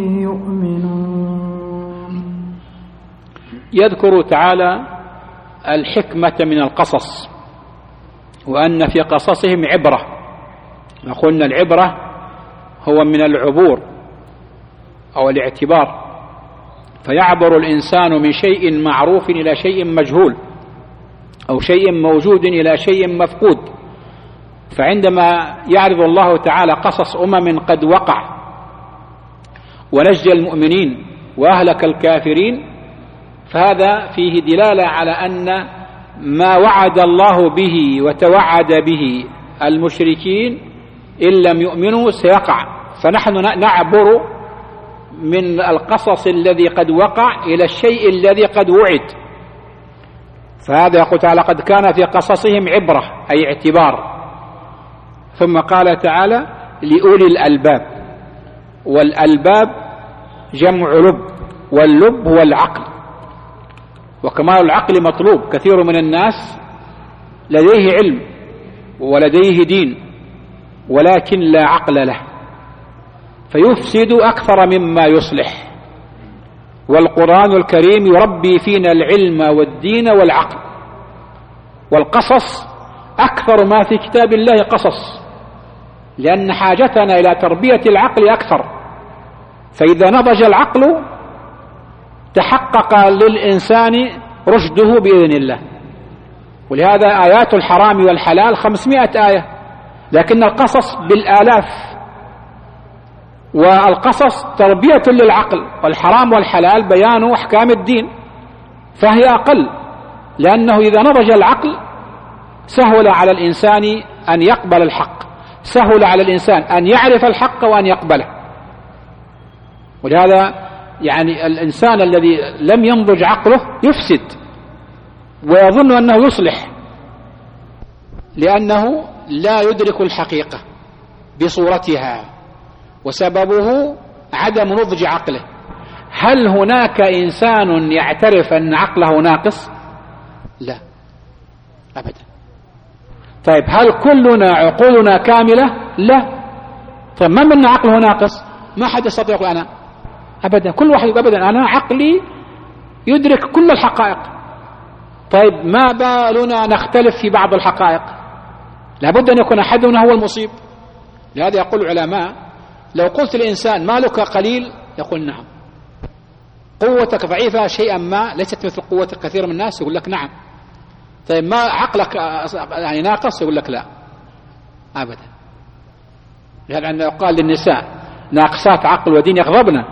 يؤمنون. يذكر تعالى الحكمة من القصص، وأن في قصصهم عبرة. قلنا العبرة هو من العبور أو الاعتبار، فيعبر الإنسان من شيء معروف إلى شيء مجهول، أو شيء موجود إلى شيء مفقود. فعندما يعرض الله تعالى قصص أمم قد وقع ونجى المؤمنين وأهلك الكافرين، فهذا فيه دلالة على أن ما وعد الله به وتوعد به المشركين إن لم يؤمنوا سيقع. فنحن نعبر من القصص الذي قد وقع إلى الشيء الذي قد وعد. فهذا يقول تعالى قد كان في قصصهم عبرة أي اعتبار. ثم قال تعالى لأولي الألباب، والألباب جمع لب، واللب هو العقل، وكمال العقل مطلوب. كثير من الناس لديه علم ولديه دين ولكن لا عقل له، فيفسد أكثر مما يصلح. والقرآن الكريم يربي فينا العلم والدين والعقل. والقصص أكثر ما في كتاب الله قصص، لأن حاجتنا إلى تربية العقل أكثر. فإذا نضج العقل تحقق للإنسان رشده بإذن الله. ولهذا آيات الحرام والحلال 500 آية، لكن القصص بالآلاف. والقصص تربية للعقل، والحرام والحلال بيان أحكام الدين، فهي أقل، لأنه إذا نضج العقل سهل على الإنسان أن يقبل الحق، سهل على الإنسان أن يعرف الحق وأن يقبله. ولهذا يعني الإنسان الذي لم ينضج عقله يفسد ويظن أنه يصلح، لأنه لا يدرك الحقيقة بصورتها، وسببه عدم نضج عقله. هل هناك إنسان يعترف أن عقله ناقص؟ لا أبدا. طيب هل كلنا عقولنا كاملة؟ لا. طيب ما من عقله ناقص؟ ما حد يستطيع يقول أنا أبدا، كل واحد أبدا أنا عقلي يدرك كل الحقائق. طيب ما بالنا نختلف في بعض الحقائق؟ لابد أن يكون أحدنا هو المصيب. لهذا يقول العلماء لو قلت الإنسان مالك قليل يقول نعم، قوتك ضعيفة شيئا ما ليست مثل قوة كثير من الناس يقول لك نعم. طيب ما عقلك يعني ناقص يقول لك لا أبدا. لهذا عندما يقال للنساء ناقصات عقل ودين يغضبن،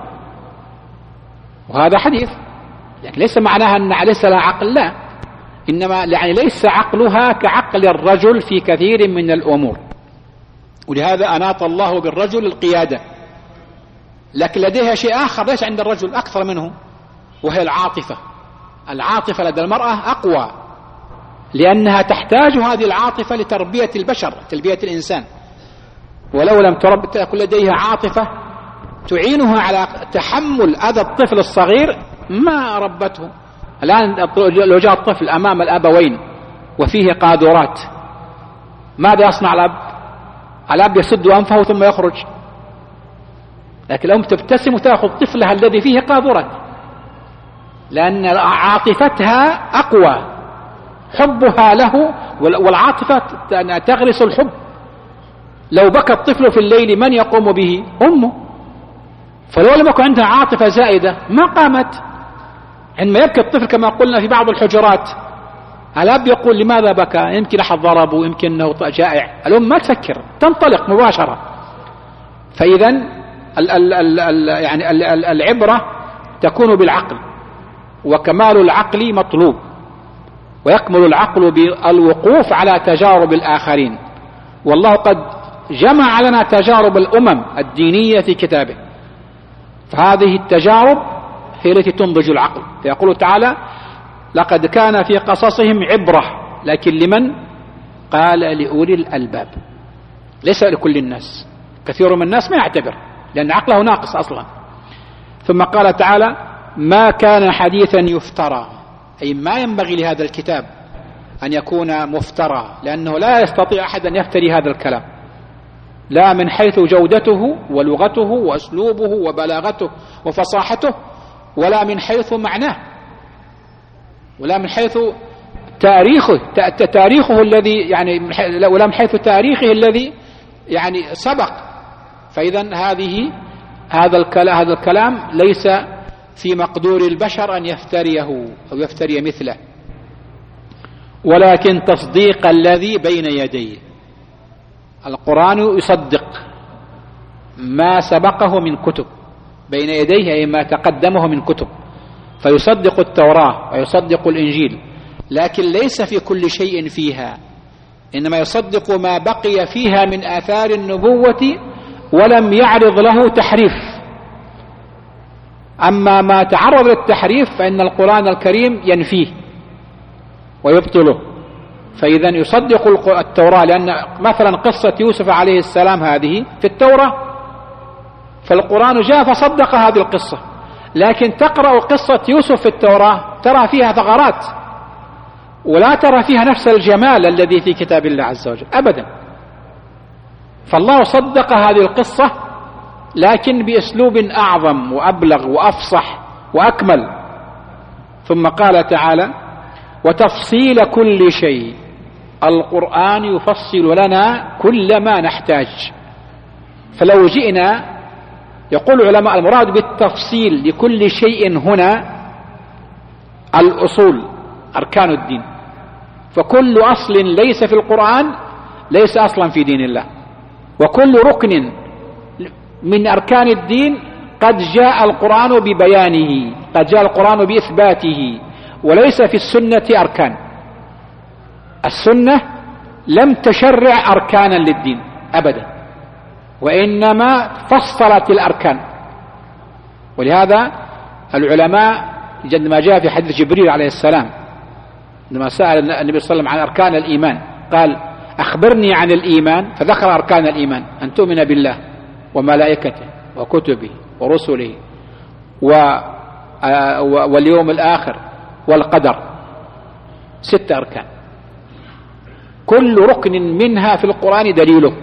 وهذا حديث، لكن ليس معناها أن ليس لها عقل، لا، إنما يعني ليس عقلها كعقل الرجل في كثير من الأمور. ولهذا أناط الله بالرجل القيادة، لكن لديها شيء آخر ليس عند الرجل أكثر منه، وهي العاطفة. العاطفة لدى المرأة أقوى، لأنها تحتاج هذه العاطفة لتربية البشر، تربية الإنسان. ولو لم تكن لديها عاطفة تعينها على تحمل أذى الطفل الصغير ما ربته. الآن لو جاء الطفل أمام الأبوين وفيه قاذورات ماذا يصنع الأب؟ الأب يسد أنفه ثم يخرج. لكن الأم تبتسم وتأخذ طفلها الذي فيه قاذورات، لأن عاطفتها أقوى، حبها له، والعاطفة تغرس الحب. لو بكى الطفل في الليل من يقوم به؟ أمه. فلو لم يكن عندها عاطفة زائدة ما قامت. عندما يبكي الطفل كما قلنا في بعض الحجرات الأب يقول لماذا بكى؟ يمكن أحد ضربه، يمكن أنه جائع. الأم ما تفكر، تنطلق مباشرة. فإذا يعني العبرة تكون بالعقل، وكمال العقل مطلوب، ويكمل العقل بالوقوف على تجارب الآخرين. والله قد جمع لنا تجارب الأمم الدينية في كتابه، فهذه التجارب هي التي تنضج العقل. فيقول تعالى لقد كان في قصصهم عبرة، لكن لمن؟ قال لأولي الألباب، ليس لكل الناس. كثير من الناس ما يعتبر لأن عقله ناقص أصلا. ثم قال تعالى ما كان حديثا يفترى، أي ما ينبغي لهذا الكتاب أن يكون مفترى، لأنه لا يستطيع أحد أن يفتري هذا الكلام، لا من حيث جودته ولغته وأسلوبه وبلاغته وفصاحته، ولا من حيث معناه، ولا من حيث تاريخه الذي يعني، ولا من حيث تاريخه الذي يعني سبق. فإذا هذا الكلام ليس في مقدور البشر أن يفتريه أو يفتري مثله، ولكن تصديق الذي بين يديه. القرآن يصدق ما سبقه من كتب بين يديه، أي ما تقدمه من كتب، فيصدق التوراة ويصدق الإنجيل، لكن ليس في كل شيء فيها، إنما يصدق ما بقي فيها من آثار النبوة ولم يعرض له تحريف. أما ما تعرض للتحريف فإن القرآن الكريم ينفيه ويبطله. فإذا يصدق التوراة، لأن مثلا قصة يوسف عليه السلام هذه في التوراة، فالقرآن جاء فصدق هذه القصة، لكن تقرأ قصة يوسف في التوراة ترى فيها ثغرات، ولا ترى فيها نفس الجمال الذي في كتاب الله عز وجل أبدا. فالله صدق هذه القصة لكن بأسلوب أعظم وأبلغ وأفصح وأكمل. ثم قال تعالى: وتفصيل كل شيء، القرآن يفصل لنا كل ما نحتاج. فلو جئنا، يقول العلماء المراد بالتفصيل لكل شيء هنا الأصول، أركان الدين، فكل أصل ليس في القرآن ليس أصلا في دين الله، وكل ركن من أركان الدين قد جاء القرآن ببيانه، قد جاء القرآن بإثباته، وليس في السنة أركان. السنة لم تشرع أركانا للدين أبدا، وإنما فصلت الأركان. ولهذا العلماء عندما جاء في حديث جبريل عليه السلام لما سأل النبي صلى الله عليه وسلم عن أركان الإيمان، قال: أخبرني عن الإيمان، فذكر أركان الإيمان: أن تؤمن بالله وملائكته وكتبه ورسله واليوم الآخر والقدر، 6 أركان، كل ركن منها في القرآن دليله،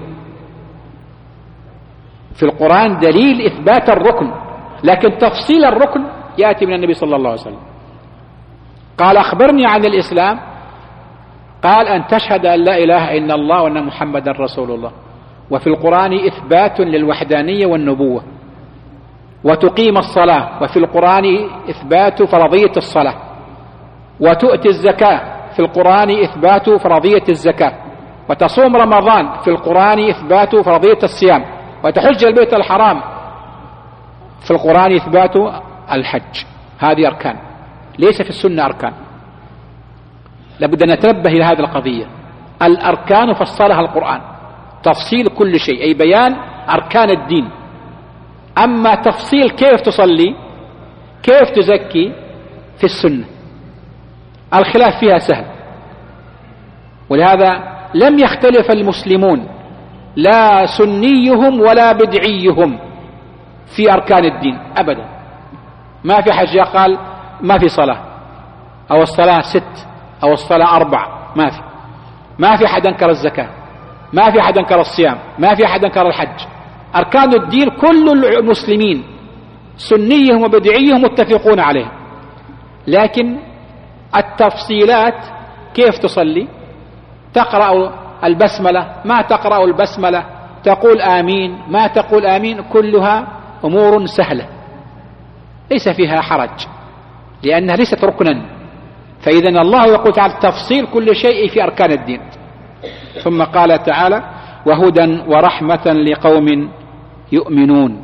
في القرآن دليل إثبات الركن، لكن تفصيل الركن يأتي من النبي صلى الله عليه وسلم. قال: أخبرني عن الإسلام، قال: أن تشهد أن لا إله إلا الله وأن محمدا رسول الله. وفي القرآن إثبات للوحدانية والنبوة. وتقيم الصلاة، وفي القرآن إثبات فرضية الصلاة. وتؤتي الزكاة، في القرآن إثبات فرضية الزكاة. وتصوم رمضان، في القرآن إثبات فرضية الصيام. وتحج البيت الحرام، في القرآن إثبات الحج. هذه أركان، ليس في السنة أركان. لابد أن نتنبه إلى هذه القضية. الأركان فصلها القرآن، تفصيل كل شيء، أي بيان أركان الدين. أما تفصيل كيف تصلي، كيف تزكي، في السنة الخلاف فيها سهل. ولهذا لم يختلف المسلمون، لا سنيهم ولا بدعيهم، في أركان الدين أبدا. ما في حج قال ما في صلاة، أو الصلاة 6، أو الصلاة 4، ما في أحد أنكر الزكاة، ما في أحد أنكر الصيام، ما في أحد أنكر الحج. أركان الدين كل المسلمين سنيهم وبدعيهم متفقون عليه. لكن التفصيلات، كيف تصلي، تقرأ البسملة، ما تقرأ البسملة، تقول آمين، ما تقول آمين، كلها أمور سهلة ليس فيها حرج، لأنها ليست ركنا. فإذا الله يقول تعالى تفصيل كل شيء في أركان الدين. ثم قال تعالى: وهدى ورحمة لقوم يؤمنون.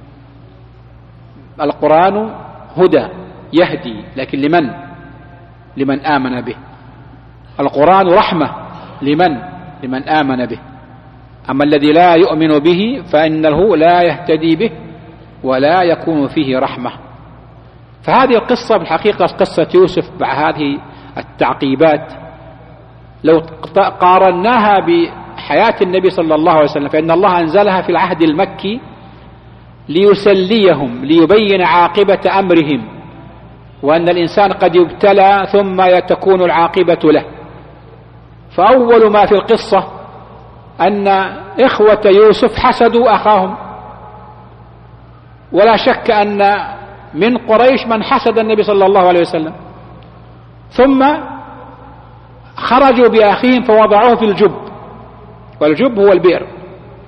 القرآن هدى، يهدي، لكن لمن آمن به. القرآن رحمة لمن آمن به. أما الذي لا يؤمن به فإنه لا يهتدي به ولا يكون فيه رحمة. فهذه القصة بالحقيقة قصة يوسف مع هذه التعقيبات، لو قارناها بحياة النبي صلى الله عليه وسلم، فإن الله أنزلها في العهد المكي ليسليهم، ليبين عاقبة أمرهم، وأن الإنسان قد يبتلى ثم تكون العاقبة له. فأول ما في القصة أن إخوة يوسف حسدوا أخاهم، ولا شك أن من قريش من حسد النبي صلى الله عليه وسلم، ثم خرجوا بأخيهم فوضعوه في الجب، والجب هو البئر.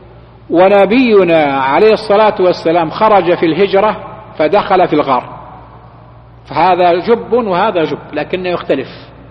ونبينا عليه الصلاة والسلام خرج في الهجرة فدخل في الغار، فهذا جب وهذا جب لكنه يختلف.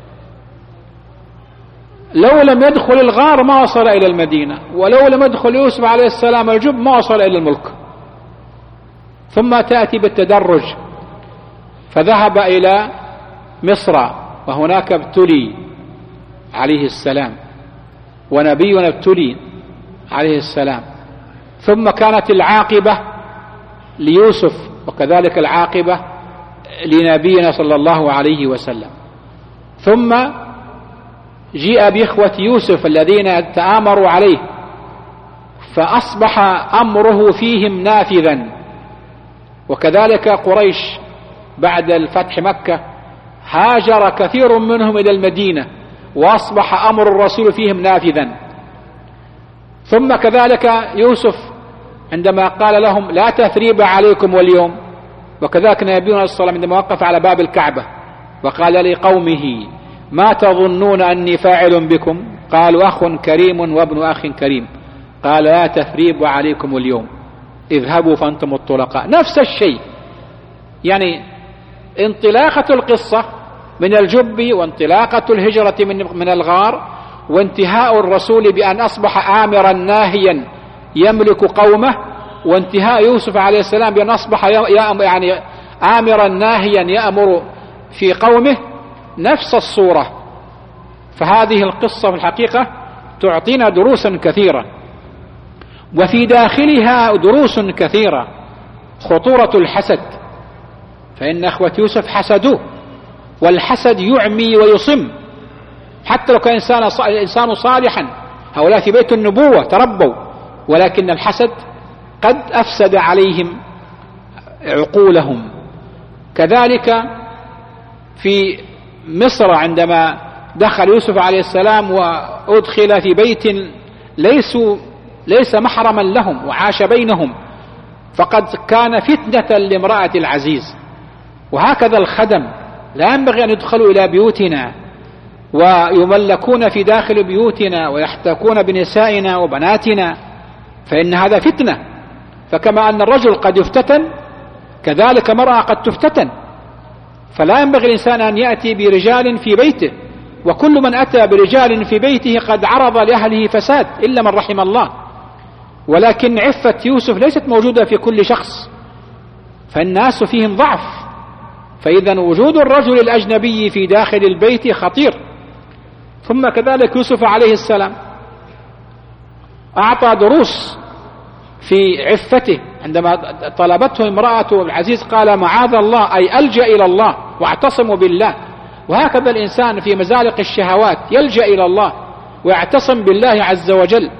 لو لم يدخل الغار ما وصل إلى المدينة، ولو لم يدخل يوسف عليه السلام الجب ما وصل إلى الملك. ثم تأتي بالتدرج، فذهب إلى مصر وهناك ابتلي عليه السلام، ونبينا ابتلي عليه السلام. ثم كانت العاقبة ليوسف وكذلك العاقبة لنبينا صلى الله عليه وسلم. ثم جيء بإخوة يوسف الذين تآمروا عليه، فأصبح أمره فيهم نافذا. وكذلك قريش بعد الفتح مكة هاجر كثير منهم إلى المدينة، وأصبح أمر الرسول فيهم نافذا. ثم كذلك يوسف عندما قال لهم لا تثريب عليكم واليوم، وكذلك نبينا صلى الله عليه وسلم عندما وقف على باب الكعبة وقال لقومه ما تظنون أني فاعل بكم؟ قالوا أخ كريم وابن أخ كريم. قال لا تثريب عليكم اليوم اذهبوا فأنتم الطلقاء. نفس الشيء، يعني انطلاقة القصة من الجب، وانطلاقة الهجرة من الغار، وانتهاء الرسول بأن أصبح آمرا ناهيا يملك قومه، وانتهاء يوسف عليه السلام بأن أصبح يعني آمرا ناهيا يأمر في قومه، نفس الصورة. فهذه القصة في الحقيقة تعطينا دروسا كثيرة، وفي داخلها دروس كثيرة. خطورة الحسد، فإن أخوة يوسف حسدوه، والحسد يعمي ويصم. حتى لو كان إنسان صالحا، هؤلاء في بيت النبوة تربوا، ولكن الحسد قد أفسد عليهم عقولهم. كذلك في مصر عندما دخل يوسف عليه السلام وأدخل في بيت ليس محرما لهم وعاش بينهم، فقد كان فتنة لامرأة العزيز. وهكذا الخدم لا ينبغي أن يدخلوا إلى بيوتنا ويملكون في داخل بيوتنا ويحتكون بنسائنا وبناتنا، فإن هذا فتنة. فكما أن الرجل قد يفتتن، كذلك المرأة قد تفتتن. فلا ينبغي الإنسان أن يأتي برجال في بيته، وكل من أتى برجال في بيته قد عرض لأهله فساد إلا من رحم الله. ولكن عفة يوسف ليست موجودة في كل شخص، فالناس فيهم ضعف. فإذا وجود الرجل الأجنبي في داخل البيت خطير. ثم كذلك يوسف عليه السلام أعطى دروس في عفته، عندما طلبته امرأة العزيز قال معاذ الله، أي ألجأ إلى الله واعتصم بالله. وهكذا الإنسان في مزالق الشهوات يلجأ إلى الله ويعتصم بالله عز وجل.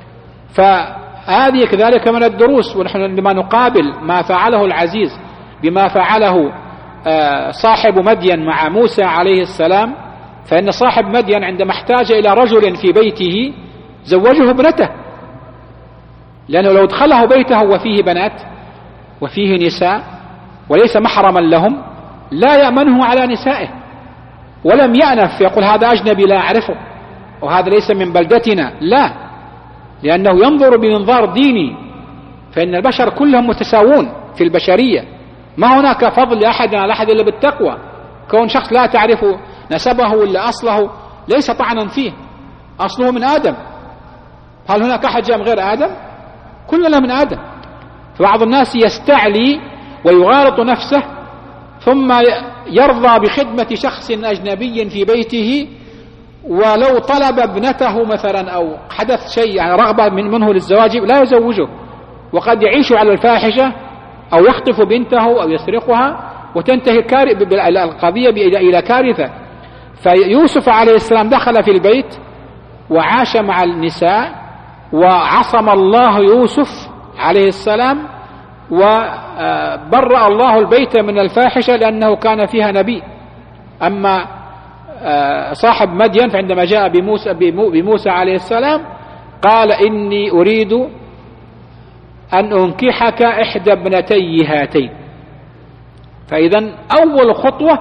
فهذه كذلك من الدروس. ونحن لما نقابل ما فعله العزيز بما فعله صاحب مدين مع موسى عليه السلام، فإن صاحب مدين عندما احتاج إلى رجل في بيته زوجه ابنته، لأنه لو دخله بيته وفيه بنات وفيه نساء وليس محرما لهم لا يأمنه على نسائه، ولم يأنف يقول هذا أجنبي لا أعرفه وهذا ليس من بلدتنا، لا، لأنه ينظر بمنظار ديني. فإن البشر كلهم متساوون في البشرية، ما هناك فضل لأحد على أحد إلا بالتقوى. كون شخص لا تعرف نسبه ولا أصله ليس طعنا فيه، أصله من آدم. هل هناك أحد جاء من غير آدم؟ كلنا من آدم. فبعض الناس يستعلي ويغالط نفسه ثم يرضى بخدمة شخص أجنبي في بيته، ولو طلب ابنته مثلا أو حدث شيء يعني رغبة منه للزواج لا يزوجه، وقد يعيش على الفاحشة أو يخطف بنته أو يسرقها وتنتهي القضية إلى كارثة. فيوسف عليه السلام دخل في البيت وعاش مع النساء، وعصم الله يوسف عليه السلام، وبرأ الله البيت من الفاحشة لأنه كان فيها نبي. أما صاحب مدين فعندما جاء بموسى عليه السلام قال إني أريد أن أنكحك إحدى ابنتي هاتين. فإذا أول خطوة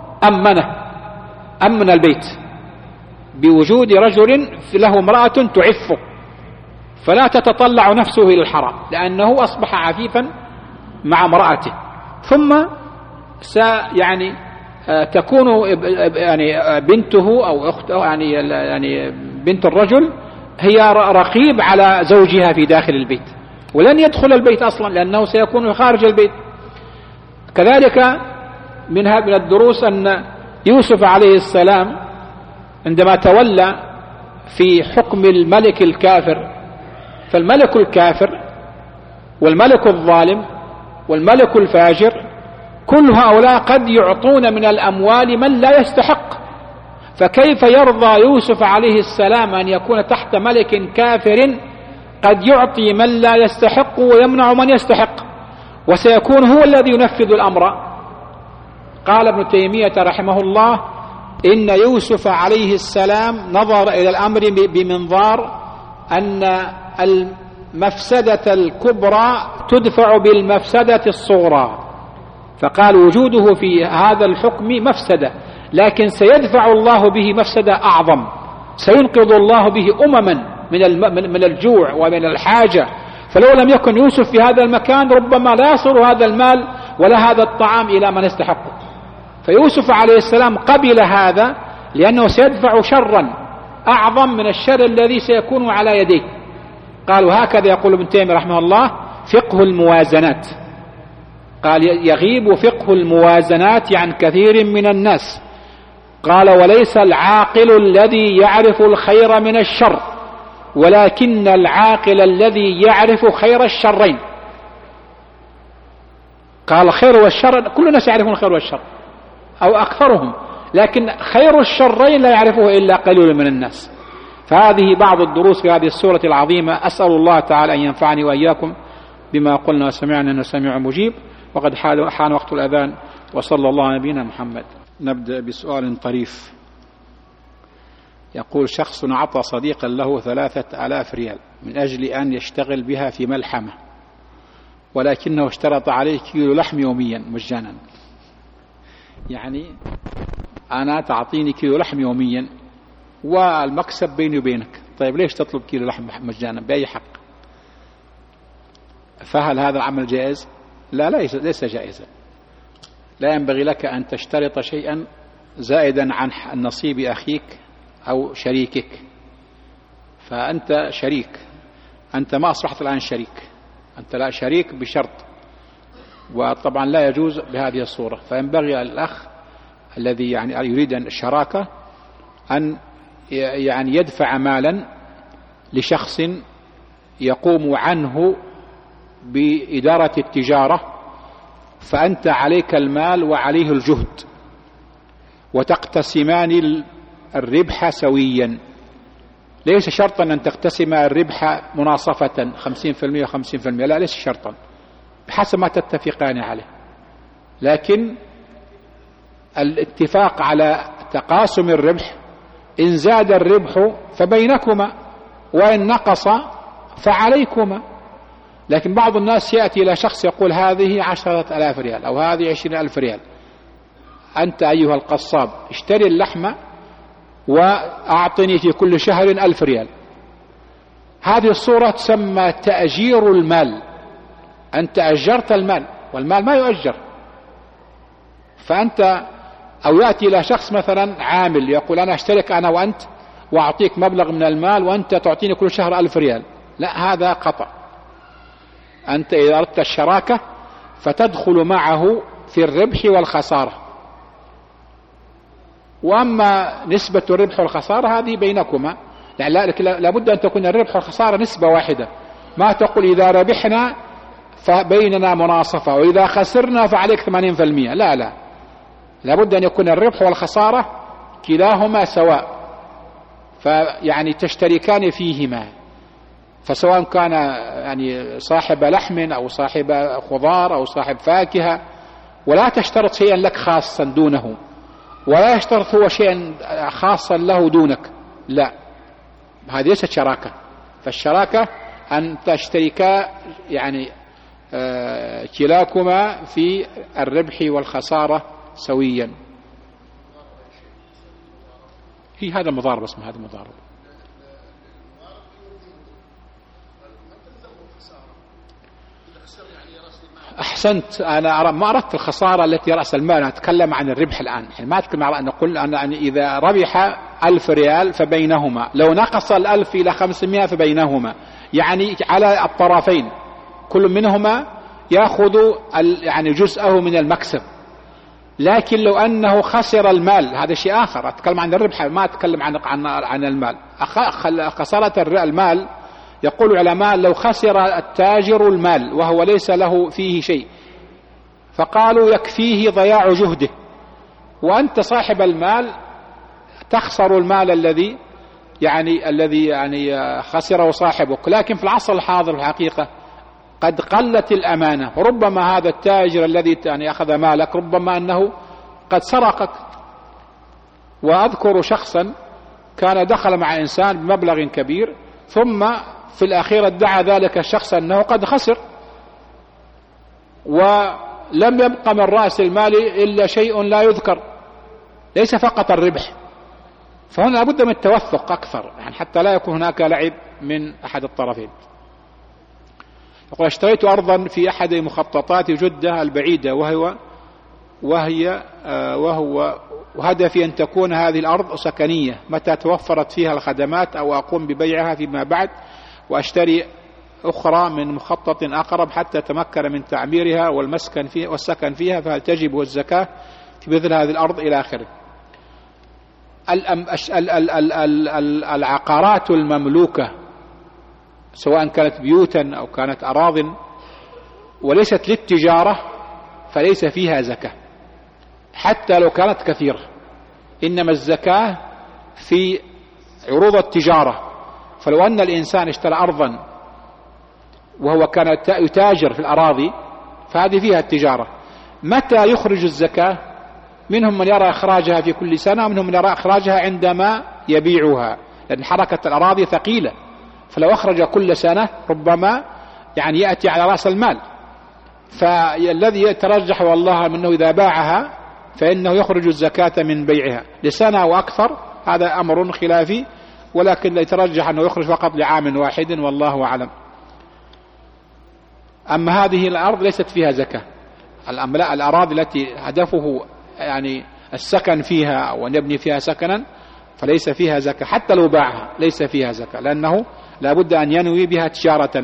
أمن البيت بوجود رجل له امرأة تعفه، فلا تتطلع نفسه إلى الحرام لأنه أصبح عفيفا مع امرأته. ثم يعني تكون يعني بنته أو أخته يعني بنت الرجل هي رقيب على زوجها في داخل البيت، ولن يدخل البيت أصلا لأنه سيكون خارج البيت. كذلك من الدروس أن يوسف عليه السلام عندما تولى في حكم الملك الكافر، فالملك الكافر والملك الظالم والملك الفاجر كل هؤلاء قد يعطون من الأموال من لا يستحق، فكيف يرضى يوسف عليه السلام أن يكون تحت ملك كافر قد يعطي من لا يستحق ويمنع من يستحق، وسيكون هو الذي ينفذ الأمر. قال ابن تيمية رحمه الله إن يوسف عليه السلام نظر إلى الأمر بمنظار أن المفسدة الكبرى تدفع بالمفسدة الصغرى، فقال وجوده في هذا الحكم مفسدة، لكن سيدفع الله به مفسدة أعظم، سينقذ الله به أمما من الجوع ومن الحاجة. فلو لم يكن يوسف في هذا المكان ربما لا يصل هذا المال ولا هذا الطعام إلى من يستحقه. فيوسف عليه السلام قبل هذا لأنه سيدفع شرا أعظم من الشر الذي سيكون على يديه. قالوا هكذا يقول ابن تيمية رحمه الله فقه الموازنات، قال يغيب فقه الموازنات عن كثير من الناس. قال وليس العاقل الذي يعرف الخير من الشر، ولكن العاقل الذي يعرف خير الشرين. قال الخير والشر كل الناس يعرفون الخير والشر أو أكثرهم، لكن خير الشرين لا يعرفه إلا قليل من الناس. فهذه بعض الدروس في هذه السورة العظيمة. أسأل الله تعالى أن ينفعني وإياكم بما قلنا وسمعنا إنه سميع مجيب. وقد حان وقت الأذان، وصلى الله على نبينا محمد. نبدأ بسؤال طريف. يقول شخص أعطى صديقا له 3000 ريال من أجل أن يشتغل بها في ملحمة، ولكنه اشترط عليه كيلو لحم يوميا مجانا. يعني أنا تعطيني كيلو لحم يوميا والمكسب بيني وبينك، طيب ليش تطلب كيلو لحم مجانا بأي حق؟ فهل هذا العمل جائز؟ لا، ليس جائزا. لا ينبغي لك أن تشترط شيئا زائدا عن نصيب أخيك أو شريكك. فأنت شريك، أنت ما أصبحت الآن شريك، أنت لا شريك بشرط، وطبعا لا يجوز بهذه الصورة. فينبغي الأخ الذي يعني يريد الشراكة أن يعني يدفع مالا لشخص يقوم عنه بإدارة التجارة، فأنت عليك المال وعليه الجهد، وتقتسمان الربح سويا. ليس شرطا أن تقتسم الربح مناصفة 50% و50%، لا، ليس شرطا، بحسب ما تتفقان عليه. لكن الاتفاق على تقاسم الربح، إن زاد الربح فبينكما وإن نقص فعليكما. لكن بعض الناس يأتي إلى شخص يقول هذه 10,000 ريال أو هذه 20,000 ريال، أنت أيها القصاب اشتري اللحمة وأعطني في كل شهر 1000 ريال. هذه الصورة تسمى تأجير المال، أنت أجرت المال والمال ما يؤجر. فأنت أو يأتي إلى شخص مثلا عامل يقول أنا أشترك أنا وأنت وأعطيك مبلغ من المال وأنت تعطيني كل شهر 1000 ريال، لا، هذا خطأ. أنت إذا أردت الشراكة فتدخل معه في الربح والخسارة، وأما نسبة الربح والخسارة هذه بينكما، لابد أن تكون الربح والخسارة نسبة واحدة. ما تقول إذا ربحنا فبيننا مناصفة وإذا خسرنا فعليك 80%، لا، لابد أن يكون الربح والخسارة كلاهما سواء، فيعني تشتركان فيهما. فسواء كان يعني صاحب لحم أو صاحب خضار أو صاحب فاكهة، ولا تشترط شيئا لك خاصا دونه، ولا يشترط هو شيئا خاصا له دونك، لا، هذه ليست شراكة. فالشراكة أن تشتركا يعني كلاكما في الربح والخسارة سويا. هي هذا مضاربة، اسمه هذا مضاربة. أحسنت. أنا ما أردت الخسارة التي رأس المال، أنا أتكلم عن الربح الآن. ما أتكلم عن أن نقول أن إذا ربح 1000 ريال فبينهما، لو نقص 1000 إلى 500 فبينهما، يعني على الطرفين كل منهما يأخذ يعني جزءه من المكسب. لكن لو أنه خسر المال هذا شيء آخر، أتكلم عن الربح ما أتكلم عن المال. خسارة المال يقول العلماء لو خسر التاجر المال وهو ليس له فيه شيء، فقالوا يكفيه ضياع جهده، وأنت صاحب المال تخسر المال الذي يعني خسره صاحبك. لكن في العصر الحاضر الحقيقة قد قلت الأمانة، ربما هذا التاجر الذي يعني أخذ مالك ربما أنه قد سرقك. وأذكر شخصا كان دخل مع إنسان بمبلغ كبير، ثم في الأخير ادعى ذلك الشخص أنه قد خسر، ولم يبق من رأس المال إلا شيء لا يذكر، ليس فقط الربح. فهنا لابد من التوثق أكثر، يعني حتى لا يكون هناك لعب من أحد الطرفين. يقول اشتريت أرضا في أحد مخططات جدة البعيدة، وهو وهدفي أن تكون هذه الأرض سكنية، متى توفرت فيها الخدمات أو أقوم ببيعها فيما بعد وأشتري أخرى من مخطط أقرب حتى تمكن من تعميرها والسكن فيها، فهل تجب الزكاة في مثل هذه الأرض إلى آخره. العقارات المملوكة سواء كانت بيوتا أو كانت أراضٍ وليست للتجارة فليس فيها زكاة حتى لو كانت كثيرة، إنما الزكاة في عروض التجارة. فلو أن الإنسان اشترى أرضا وهو كان يتاجر في الأراضي فهذه فيها التجارة، متى يخرج الزكاة؟ منهم من يرى إخراجها في كل سنة، ومنهم من يرى إخراجها عندما يبيعها، لأن حركة الأراضي ثقيلة، فلو أخرج كل سنة ربما يعني يأتي على رأس المال. فالذي يترجح والله منه إذا باعها فإنه يخرج الزكاة من بيعها لسنة وأكثر، هذا أمر خلافي، ولكن يترجح أنه يخرج فقط لعام واحد والله أعلم. أما هذه الأرض ليست فيها زكاة، الأراضي التي هدفه يعني السكن فيها أو أن يبني فيها سكنا فليس فيها زكاة، حتى لو باعها ليس فيها زكاة، لأنه لا بد أن ينوي بها تجارة.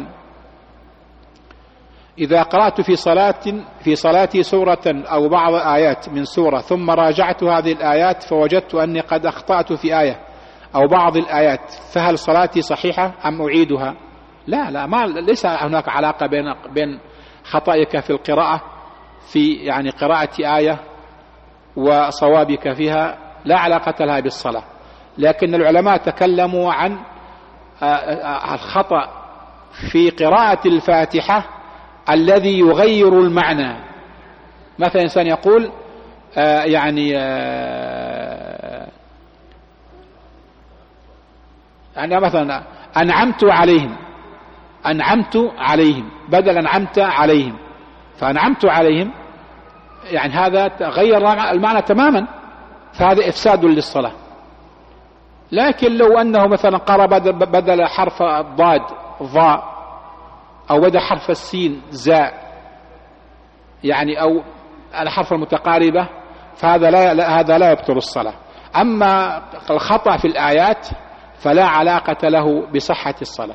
إذا قرأت في صلاتي سورة أو بعض آيات من سورة ثم راجعت هذه الآيات فوجدت أني قد أخطأت في آية أو بعض الآيات، فهل صلاتي صحيحة أم أعيدها؟ لا ليس هناك علاقة بين خطأك في القراءة في يعني قراءة آية وصوابك فيها، لا علاقة لها بالصلاة. لكن العلماء تكلموا عن الخطأ في قراءة الفاتحة الذي يغير المعنى. مثلا إنسان يقول يعني مثلا أنعمت عليهم بدل أنعمت عليهم، فأنعمت عليهم يعني هذا غير المعنى تماما، فهذا إفساد للصلاة. لكن لو أنه مثلا قرأ بدل حرف الضاد ضاء أو بدل حرف السين زاء يعني أو الحرف المتقاربة فهذا لا يبطل الصلاة. أما الخطأ في الآيات فلا علاقة له بصحة الصلاة.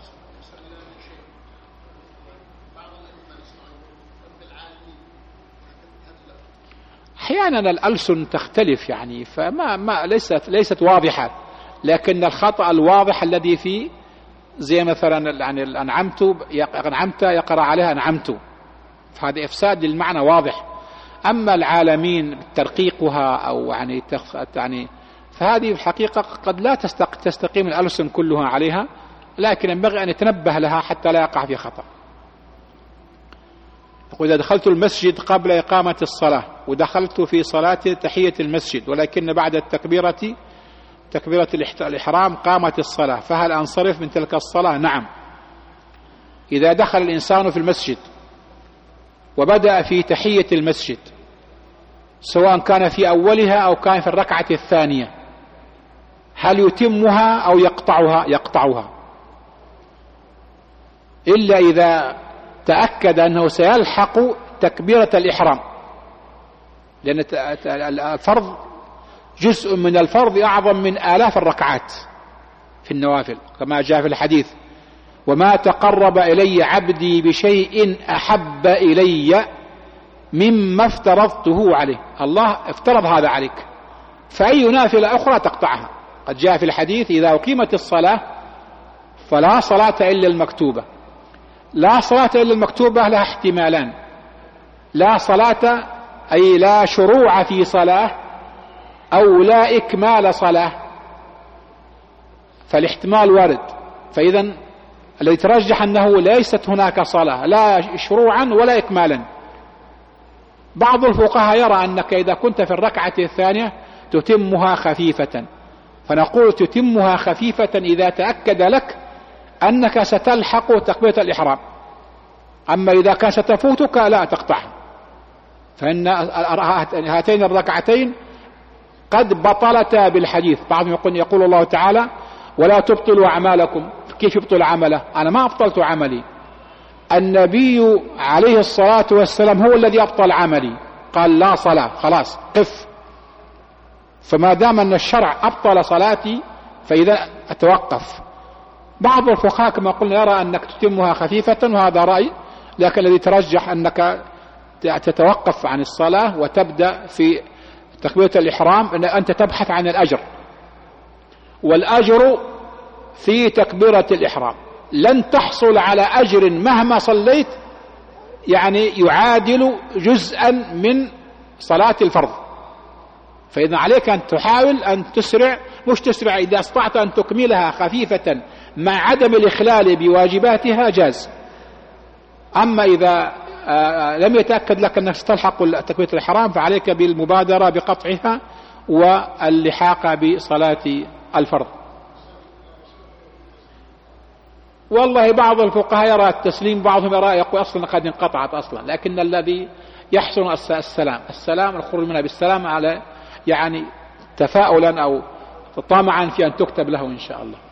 أحيانا الألسن تختلف يعني فما ليست واضحة، لكن الخطأ الواضح الذي فيه زي مثلا يعني أنعمت يقرأ عليها أنعمت، فهذا إفساد للمعنى واضح. أما العالمين ترقيقها أو يعني فهذه الحقيقة قد لا تستقيم الألسن كلها عليها، لكن ينبغي أن يتنبه لها حتى لا يقع في خطأ. وإذا دخلت المسجد قبل إقامة الصلاة ودخلت في صلاة تحية المسجد ولكن بعد تكبيرة الإحرام قامت الصلاة، فهل أنصرف من تلك الصلاة؟ نعم. إذا دخل الإنسان في المسجد وبدأ في تحية المسجد سواء كان في أولها أو كان في الركعة الثانية، هل يتمها أو يقطعها؟ إلا إذا تأكد أنه سيلحق تكبيرة الإحرام، لأن الفرض جزء من الفرض أعظم من آلاف الركعات في النوافل، كما جاء في الحديث: وما تقرب إلي عبدي بشيء أحب إلي مما افترضته عليه. الله افترض هذا عليك، فأي نافلة أخرى تقطعها. قد جاء في الحديث: إذا أقيمت الصلاة فلا صلاة إلا المكتوبة. لا صلاة إلا المكتوبة لها احتمالان: لا صلاة أي لا شروع في صلاة، أو لا إكمال صلاة، فالاحتمال وارد. فإذا الذي ترجح أنه ليست هناك صلاة لا شروعا ولا إكمالا. بعض الفقهاء يرى أنك إذا كنت في الركعة الثانية تتمها خفيفة، فنقول تتمها خفيفة إذا تأكد لك أنك ستلحق تكبيرة الإحرام. أما إذا كان ستفوتك لا تقطعها، فإن هاتين الركعتين قد بطلتا بالحديث. بعضهم يقول الله تعالى: ولا تبطلوا أعمالكم. كيف يبطل عمله؟ أنا ما أبطلت عملي، النبي عليه الصلاة والسلام هو الذي أبطل عملي، قال: لا صلاة، خلاص قف. فما دام أن الشرع أبطل صلاتي فإذا أتوقف. بعض الفقهاء كما قلنا يرى أنك تتمها خفيفة، وهذا رأي، لكن الذي ترجح أنك تتوقف عن الصلاة وتبدأ في تكبيرة الإحرام، أن أنت تبحث عن الأجر، والأجر في تكبيرة الإحرام. لن تحصل على أجر مهما صليت، يعني يعادل جزءا من صلاة الفرض. فإذا عليك أن تحاول أن تسرع، مش تسرع، إذا استطعت أن تكملها خفيفة مع عدم الإخلال بواجباتها جاز. أما إذا لم يتأكد لك أنك ستلحق تكبيرة الإحرام فعليك بالمبادرة بقطعها واللحاق بصلاة الفرض. والله بعض الفقهاء يرى التسليم، بعضهم يرى يقول أصلا قد انقطعت أصلا، لكن الذي يحسن السلام الخروج منها بالسلام، على يعني تفاؤلا أو طمعا في أن تكتب له إن شاء الله.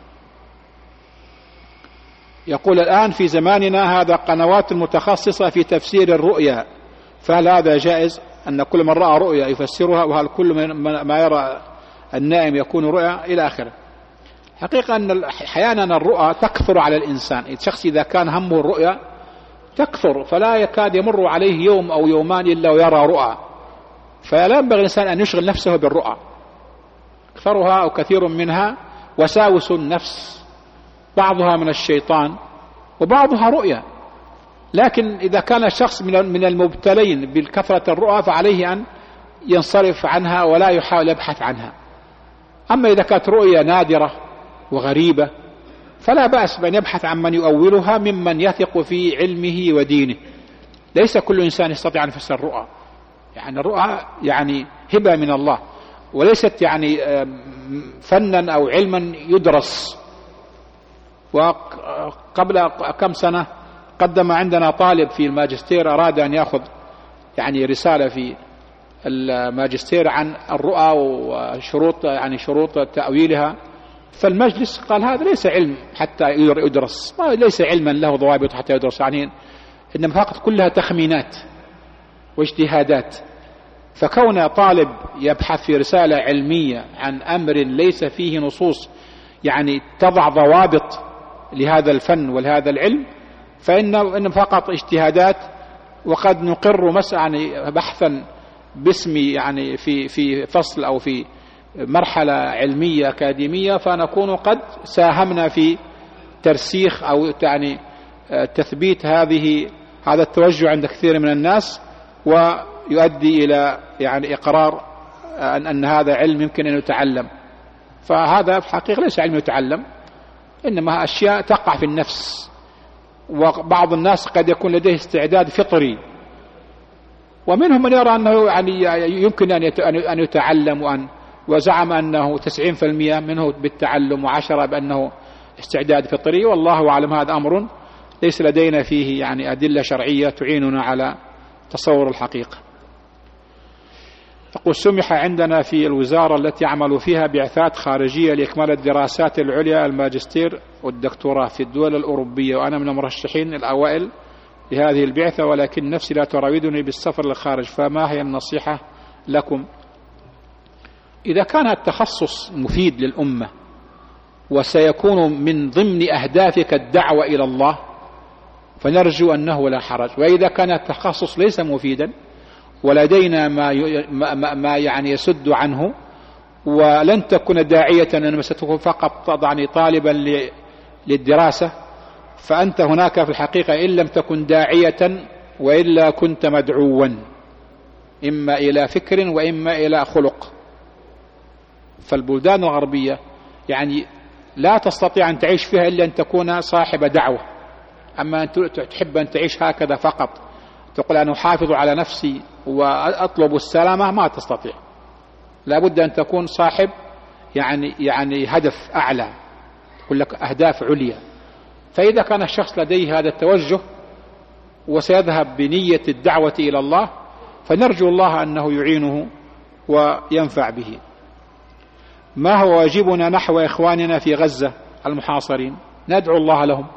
يقول: الآن في زماننا هذا قنوات متخصصة في تفسير الرؤيا، فهل هذا جائز أن كل من رأى رؤيا يفسرها؟ وهل كل ما يرى النائم يكون رؤيا إلى آخره؟ حقيقة أن أحيانا الرؤى تكثر على الإنسان. الشخص إذا كان همه الرؤيا تكثر، فلا يكاد يمر عليه يوم أو يومان إلا ويرى رؤى، فلا ينبغي الإنسان أن يشغل نفسه بالرؤى. أكثرها أو كثير منها وساوس النفس، بعضها من الشيطان وبعضها رؤيا. لكن إذا كان الشخص من المبتلين بالكثرة الرؤى فعليه أن ينصرف عنها ولا يحاول يبحث عنها. أما إذا كانت رؤيا نادرة وغريبة فلا بأس بأن يبحث عن من يؤولها ممن يثق في علمه ودينه. ليس كل إنسان يستطيع أن يفسر الرؤى، يعني الرؤى يعني هبة من الله، وليست يعني فنا أو علما يدرس. وقبل كم سنة قدم عندنا طالب في الماجستير أراد أن يأخذ يعني رسالة في الماجستير عن الرؤى وشروط يعني شروط تأويلها، فالمجلس قال: هذا ليس علم حتى يدرس، ليس علما له ضوابط حتى يدرس، يعني إنما فقط كلها تخمينات واجتهادات. فكون طالب يبحث في رسالة علمية عن أمر ليس فيه نصوص يعني تضع ضوابط لهذا الفن ولهذا العلم، فإنه فقط اجتهادات. وقد نقر يعني بحثا باسم يعني في فصل أو في مرحلة علمية أكاديمية، فنكون قد ساهمنا في ترسيخ أو يعني تثبيت هذا التوجه عند كثير من الناس، ويؤدي إلى يعني إقرار أن هذا علم يمكن أن يتعلم. فهذا في الحقيقة ليس علم يتعلم، إنما أشياء تقع في النفس. وبعض الناس قد يكون لديه استعداد فطري، ومنهم من يرى أنه يعني يمكن أن يتعلم، وزعم أنه 90% منه بالتعلم و10 بأنه استعداد فطري. والله أعلم، هذا أمر ليس لدينا فيه يعني أدلة شرعية تعيننا على تصور الحقيقة. تقول: سمح عندنا في الوزارة التي يعمل فيها بعثات خارجية لإكمال الدراسات العليا الماجستير والدكتوراه في الدول الأوروبية، وأنا من المرشحين الأوائل لهذه البعثة، ولكن نفسي لا تراودني بالسفر للخارج، فما هي النصيحة لكم؟ إذا كان التخصص مفيد للأمة وسيكون من ضمن أهدافك الدعوة إلى الله فنرجو أنه لا حرج. وإذا كان التخصص ليس مفيدا ولدينا ما يعني يسد عنه ولن تكون داعية أنما ستكون فقط تضعني طالبا للدراسة، فأنت هناك في الحقيقة إن لم تكن داعية وإلا كنت مدعوا إما إلى فكر وإما إلى خلق. فالبلدان الغربية يعني لا تستطيع أن تعيش فيها إلا أن تكون صاحب دعوة. أما أن تحب أن تعيش هكذا فقط تقول أنا أحافظ على نفسي وأطلب السلامة، ما تستطيع. لا بد أن تكون صاحب يعني هدف أعلى، يقول لك أهداف عليا. فإذا كان الشخص لديه هذا التوجه وسيذهب بنية الدعوة إلى الله فنرجو الله أنه يعينه وينفع به. ما هو واجبنا نحو إخواننا في غزة المحاصرين؟ ندعو الله لهم،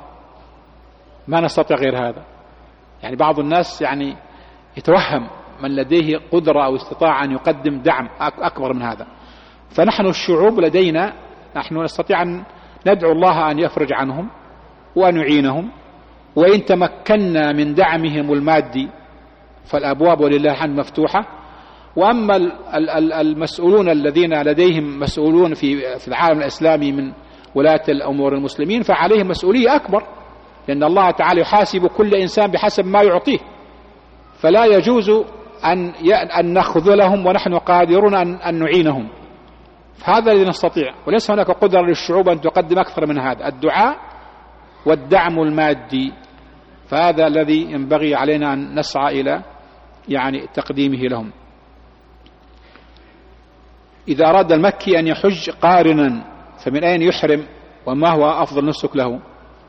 ما نستطيع غير هذا. يعني بعض الناس يعني يتوهم من لديه قدرة أو استطاعة أن يقدم دعم أكبر من هذا. فنحن الشعوب لدينا نحن نستطيع أن ندعو الله أن يفرج عنهم وأن يعينهم، وإن تمكنا من دعمهم المادي فالأبواب ولله الحمد مفتوحة. وأما المسؤولون الذين لديهم مسؤولون في العالم الإسلامي من ولاة الأمور المسلمين فعليهم مسؤولية أكبر، لأن الله تعالى يحاسب كل إنسان بحسب ما يعطيه، فلا يجوز أن نخذلهم ونحن قادرون أن نعينهم. فهذا الذي نستطيع، وليس هناك قدرة للشعوب أن تقدم أكثر من هذا، الدعاء والدعم المادي، فهذا الذي ينبغي علينا أن نسعى إلى يعني تقديمه لهم. إذا أراد المكي أن يحج قارنا فمن أين يحرم وما هو أفضل نسك له؟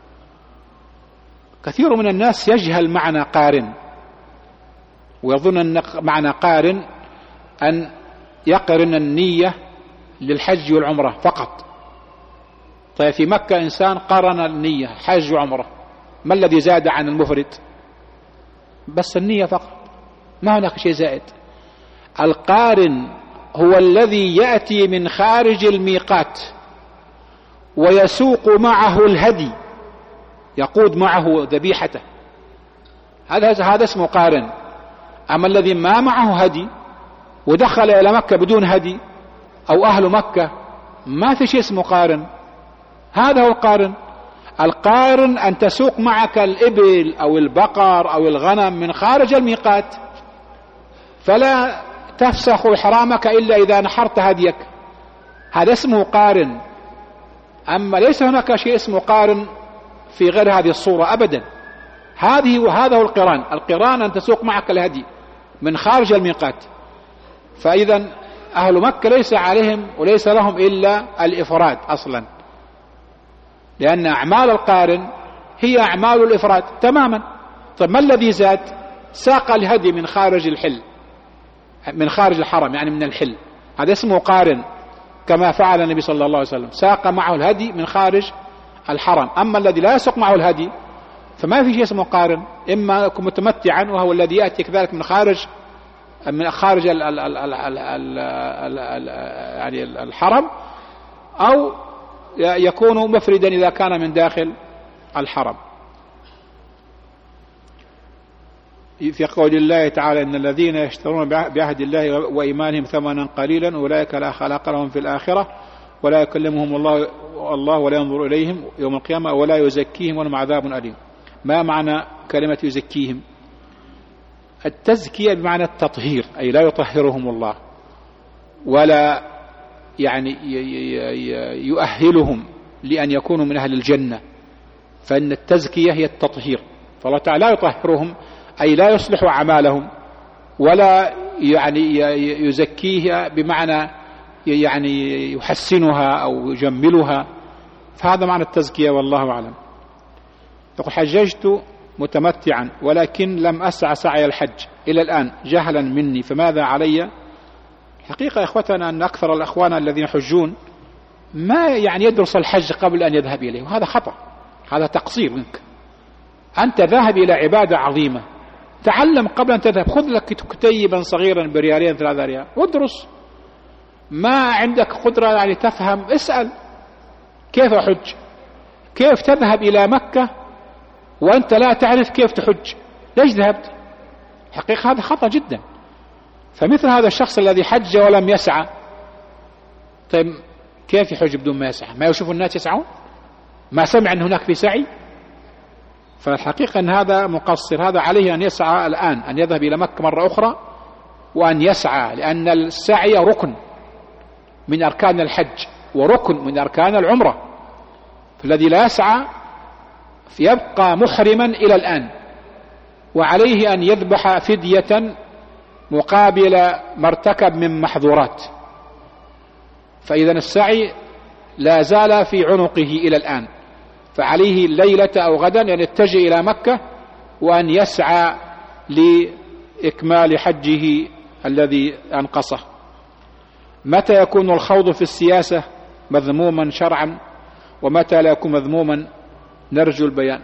كثير من الناس يجهل معنى قارن ويظن أن معنى قارن أن يقرن النية للحج والعمرة فقط. طيب في مكة إنسان قرن النية حج وعمرة، ما الذي زاد عن المفرد؟ بس النية فقط، ما هناك شيء زائد. القارن هو الذي يأتي من خارج الميقات ويسوق معه الهدي، يقود معه ذبيحته، هذا اسمه قارن. أما الذي ما معه هدي ودخل إلى مكة بدون هدي أو أهل مكة ما في شيء اسمه قارن. هذا هو القارن. القارن أن تسوق معك الإبل أو البقر أو الغنم من خارج الميقات، فلا تفسخ إحرامك إلا إذا نحرت هديك، هذا اسمه قارن. أما ليس هناك شيء اسمه قارن في غير هذه الصورة أبدا. هذا هو القران. القران أن تسوق معك الهدي من خارج الميقات. فإذا أهل مكة ليس عليهم وليس لهم إلا الإفراد أصلا، لأن أعمال القارن هي أعمال الإفراد تماما. طيب ما الذي زاد؟ ساق الهدي من خارج الحل، من خارج الحرم، يعني من الحل، هذا اسمه قارن، كما فعل النبي صلى الله عليه وسلم، ساق معه الهدي من خارج الحرم. أما الذي لا يسوق معه الهدي فما في شيء اسمه قارن، إما يكون متمتعا وهو الذي يأتي كذلك من خارج يعني الحرم، أو يكون مفردا إذا كان من داخل الحرم. في قول الله تعالى إن الذين يشترون بعهد الله وإيمانهم ثمنا قليلا أولئك لا خلاق لهم في الآخرة ولا يكلمهم الله ولا ينظر إليهم يوم القيامة ولا يزكيهم ولهم عذاب أليم. ما معنى كلمة يزكيهم؟ التزكية بمعنى التطهير، أي لا يطهرهم الله ولا يعني يؤهلهم لأن يكونوا من أهل الجنة، فإن التزكية هي التطهير. فالله تعالى لا يطهرهم أي لا يصلح أعمالهم ولا يعني يزكيها بمعنى يعني يحسنها أو يجملها، فهذا معنى التزكية والله أعلم. يقول حججت متمتعا ولكن لم أسع سعي الحج إلى الآن جهلا مني، فماذا علي؟ حقيقة إخوتنا أن أكثر الأخوان الذين يحجون ما يعني يدرس الحج قبل أن يذهب إليه، وهذا خطأ، هذا تقصير منك. أنت ذاهب إلى عبادة عظيمة، تعلم قبل أن تذهب، خذ لك كتيبا صغيرا بريالين 3 ريال وادرس. ما عندك قدرة يعني تفهم، اسأل كيف أحج، كيف تذهب إلى مكة وأنت لا تعرف كيف تحج، ليش ذهبت؟ حقيقة هذا خطأ جدا. فمثل هذا الشخص الذي حج ولم يسعى، طيب كيف يحج بدون ما يسعى؟ ما يشوف الناس يسعون؟ ما سمع أن هناك في سعي؟ فالحقيقة أن هذا مقصر، هذا عليه أن يسعى الآن، أن يذهب إلى مكة مرة أخرى وأن يسعى، لأن السعي ركن من أركان الحج وركن من أركان العمرة، فالذي لا يسعى يبقى محرما إلى الآن، وعليه أن يذبح فدية مقابل ما ارتكب من محظورات. فإذا السعي لا زال في عنقه إلى الآن، فعليه الليلة أو غدا أن يتجه إلى مكة وأن يسعى لإكمال حجه الذي أنقصه. متى يكون الخوض في السياسة مذموما شرعا ومتى لا يكون مذموما؟ نرجو البيان.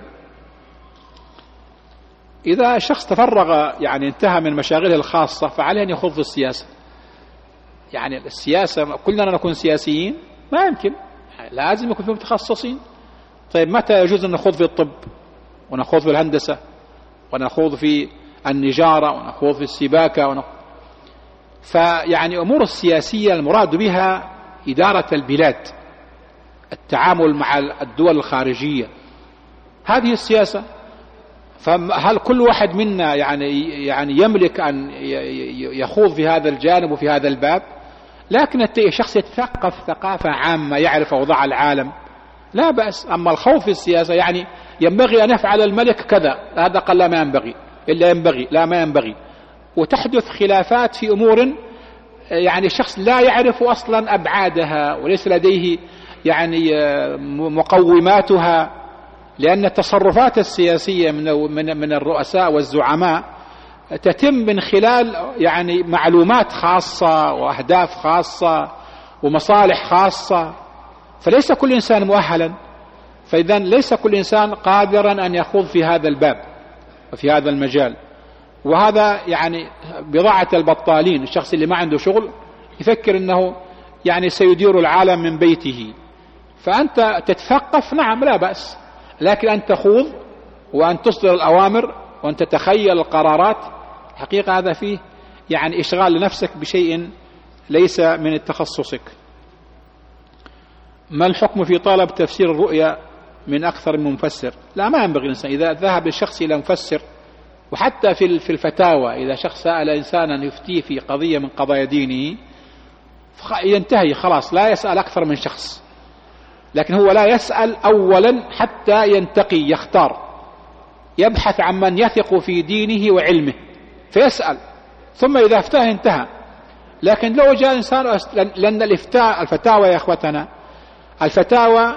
إذا شخص تفرغ يعني انتهى من مشاغله الخاصة فعليه أن يخوض في السياسة. يعني السياسة كلنا نكون سياسيين؟ ما يمكن، لازم يكون فيهم متخصصين. طيب متى يجوز أن نخوض في الطب ونخوض في الهندسة ونخوض في النجارة ونخوض في السباكة فيعني أمور السياسية المراد بها إدارة البلاد، التعامل مع الدول الخارجية، هذه السياسة. فهل كل واحد منا يعني يملك أن يخوض في هذا الجانب وفي هذا الباب؟ لكن الشخص يتثقف ثقافة عامة، يعرف أوضاع العالم، لا بأس. أما الخوض في السياسة يعني ينبغي أن يفعل الملك كذا، هذا قال لا ما ينبغي، إلا ينبغي لا ما ينبغي، وتحدث خلافات في أمور يعني الشخص لا يعرف أصلا أبعادها وليس لديه يعني مقوماتها، لأن التصرفات السياسية من الرؤساء والزعماء تتم من خلال يعني معلومات خاصة وأهداف خاصة ومصالح خاصة، فليس كل إنسان مؤهلا. فإذا ليس كل إنسان قادرا أن يخوض في هذا الباب وفي هذا المجال، وهذا يعني بضاعة البطالين. الشخص اللي ما عنده شغل يفكر أنه يعني سيدير العالم من بيته. فأنت تتثقف نعم لا بأس، لكن أن تخوض وأن تصدر الأوامر وأن تتخيل القرارات، حقيقة هذا فيه يعني إشغال لنفسك بشيء ليس من تخصصك. ما الحكم في طلب تفسير الرؤيا من أكثر من مفسر؟ لا، ما ينبغي الإنسان إذا ذهب الشخص إلى مفسر، وحتى في الفتاوى إذا شخص سأل إنسانا يفتيه في قضية من قضايا دينه ينتهي خلاص، لا يسأل أكثر من شخص، لكن هو لا يسأل أولا حتى ينتقي، يختار، يبحث عن من يثق في دينه وعلمه فيسأل، ثم إذا افتاه انتهى. لكن لو جاء إنسان، لأن الفتاوى يا أخوتنا، الفتاوى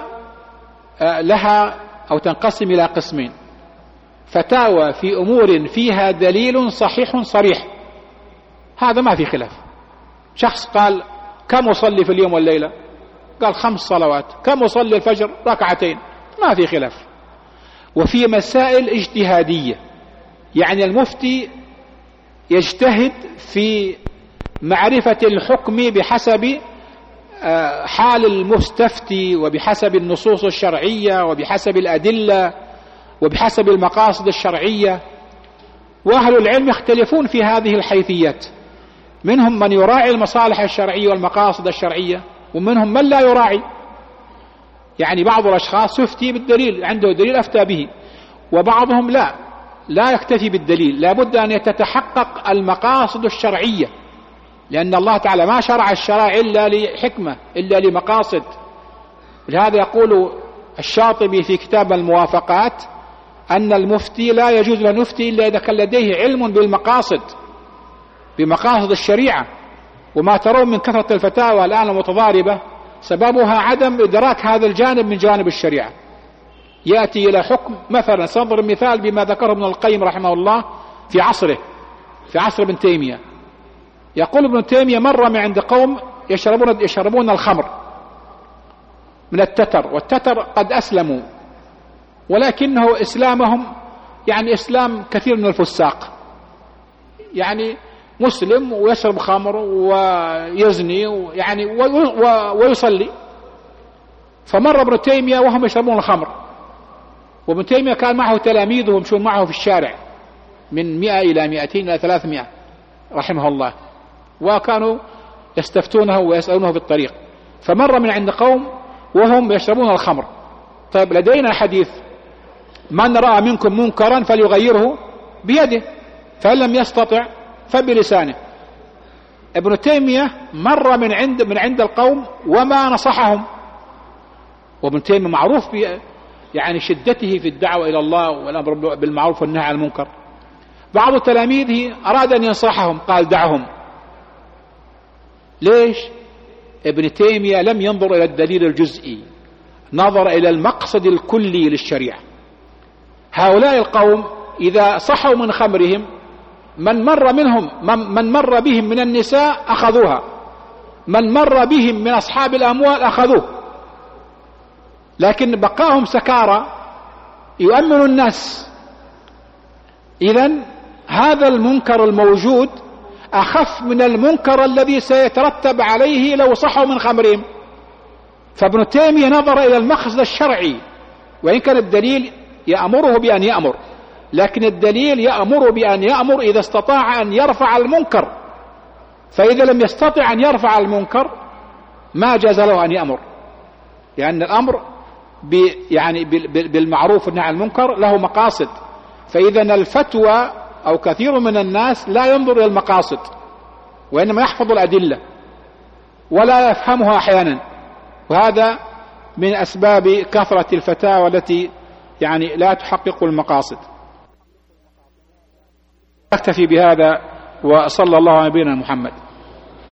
لها أو تنقسم إلى قسمين: فتاوى في أمور فيها دليل صحيح صريح، هذا ما في خلاف. شخص قال كم أصلي في اليوم والليلة؟ قال 5 صلوات. كم أصلي الفجر؟ 2 ركعتين، ما في خلاف. وفي مسائل اجتهادية، يعني المفتي يجتهد في معرفة الحكم بحسب حال المستفتي وبحسب النصوص الشرعية وبحسب الأدلة وبحسب المقاصد الشرعية، وأهل العلم يختلفون في هذه الحيثيات، منهم من يراعي المصالح الشرعية والمقاصد الشرعية ومنهم من لا يراعي. يعني بعض الأشخاص يفتي بالدليل، عنده دليل أفتى به، وبعضهم لا يكتفي بالدليل، لا بد أن يتحقق المقاصد الشرعية، لأن الله تعالى ما شرع الشرائع إلا لحكمة، إلا لمقاصد. لهذا يقول الشاطبي في كتاب الموافقات أن المفتي لا يجوز أن يفتي إلا إذا كان لديه علم بالمقاصد، بمقاصد الشريعة. وما ترون من كثرة الفتاوى الآن المتضاربة سببها عدم إدراك هذا الجانب من جانب الشريعة. يأتي إلى حكم، مثلا سنضرب مثال بما ذكره ابن القيم رحمه الله في عصره، في عصر ابن تيمية. يقول ابن تيمية مرة من عند قوم يشربون الخمر من التتر، والتتر قد أسلموا، ولكنه إسلامهم يعني إسلام كثير من الفساق، يعني مسلم ويشرب خمر ويزني يعني ويصلي. فمر ابن تيمية وهم يشربون الخمر، وابن تيمية كان معه تلاميذه يمشون معه في الشارع من 100 إلى 200 إلى 300 رحمه الله، وكانوا يستفتونه ويسألونه في الطريق. فمر من عند قوم وهم يشربون الخمر. طيب لدينا حديث: من رأى منكم منكرا فليغيره بيده، فإن لم يستطع فبلسانه. ابن تيمية مر من عند القوم وما نصحهم، وابن تيمية معروف يعني شدته في الدعوة إلى الله والأمر بالمعروف والنهي عن المنكر. بعض تلاميذه أراد أن ينصحهم، قال: دعهم. ليش؟ ابن تيمية لم ينظر إلى الدليل الجزئي، نظر إلى المقصد الكلي للشريعة. هؤلاء القوم إذا صحوا من خمرهم، من مر بهم من النساء أخذوها، من مر بهم من أصحاب الأموال أخذوه، لكن بقاهم سكارى يؤمن الناس. إذن هذا المنكر الموجود أخف من المنكر الذي سيترتب عليه لو صحوا من خمرهم. فابن تيمية نظر إلى المقصد الشرعي، وإن كان الدليل يأمره بأن يأمر، لكن الدليل يأمر بأن يأمر إذا استطاع أن يرفع المنكر، فإذا لم يستطع أن يرفع المنكر ما جاز له أن يأمر، لأن الأمر يعني بالمعروف والنهي عن المنكر له مقاصد. فإذا الفتوى أو كثير من الناس لا ينظر إلى المقاصد، وإنما يحفظ الأدلة ولا يفهمها أحيانا، وهذا من أسباب كثرة الفتاوى التي يعني لا تحقق المقاصد. أكتفي بهذا، وصلى الله على نبينا محمد.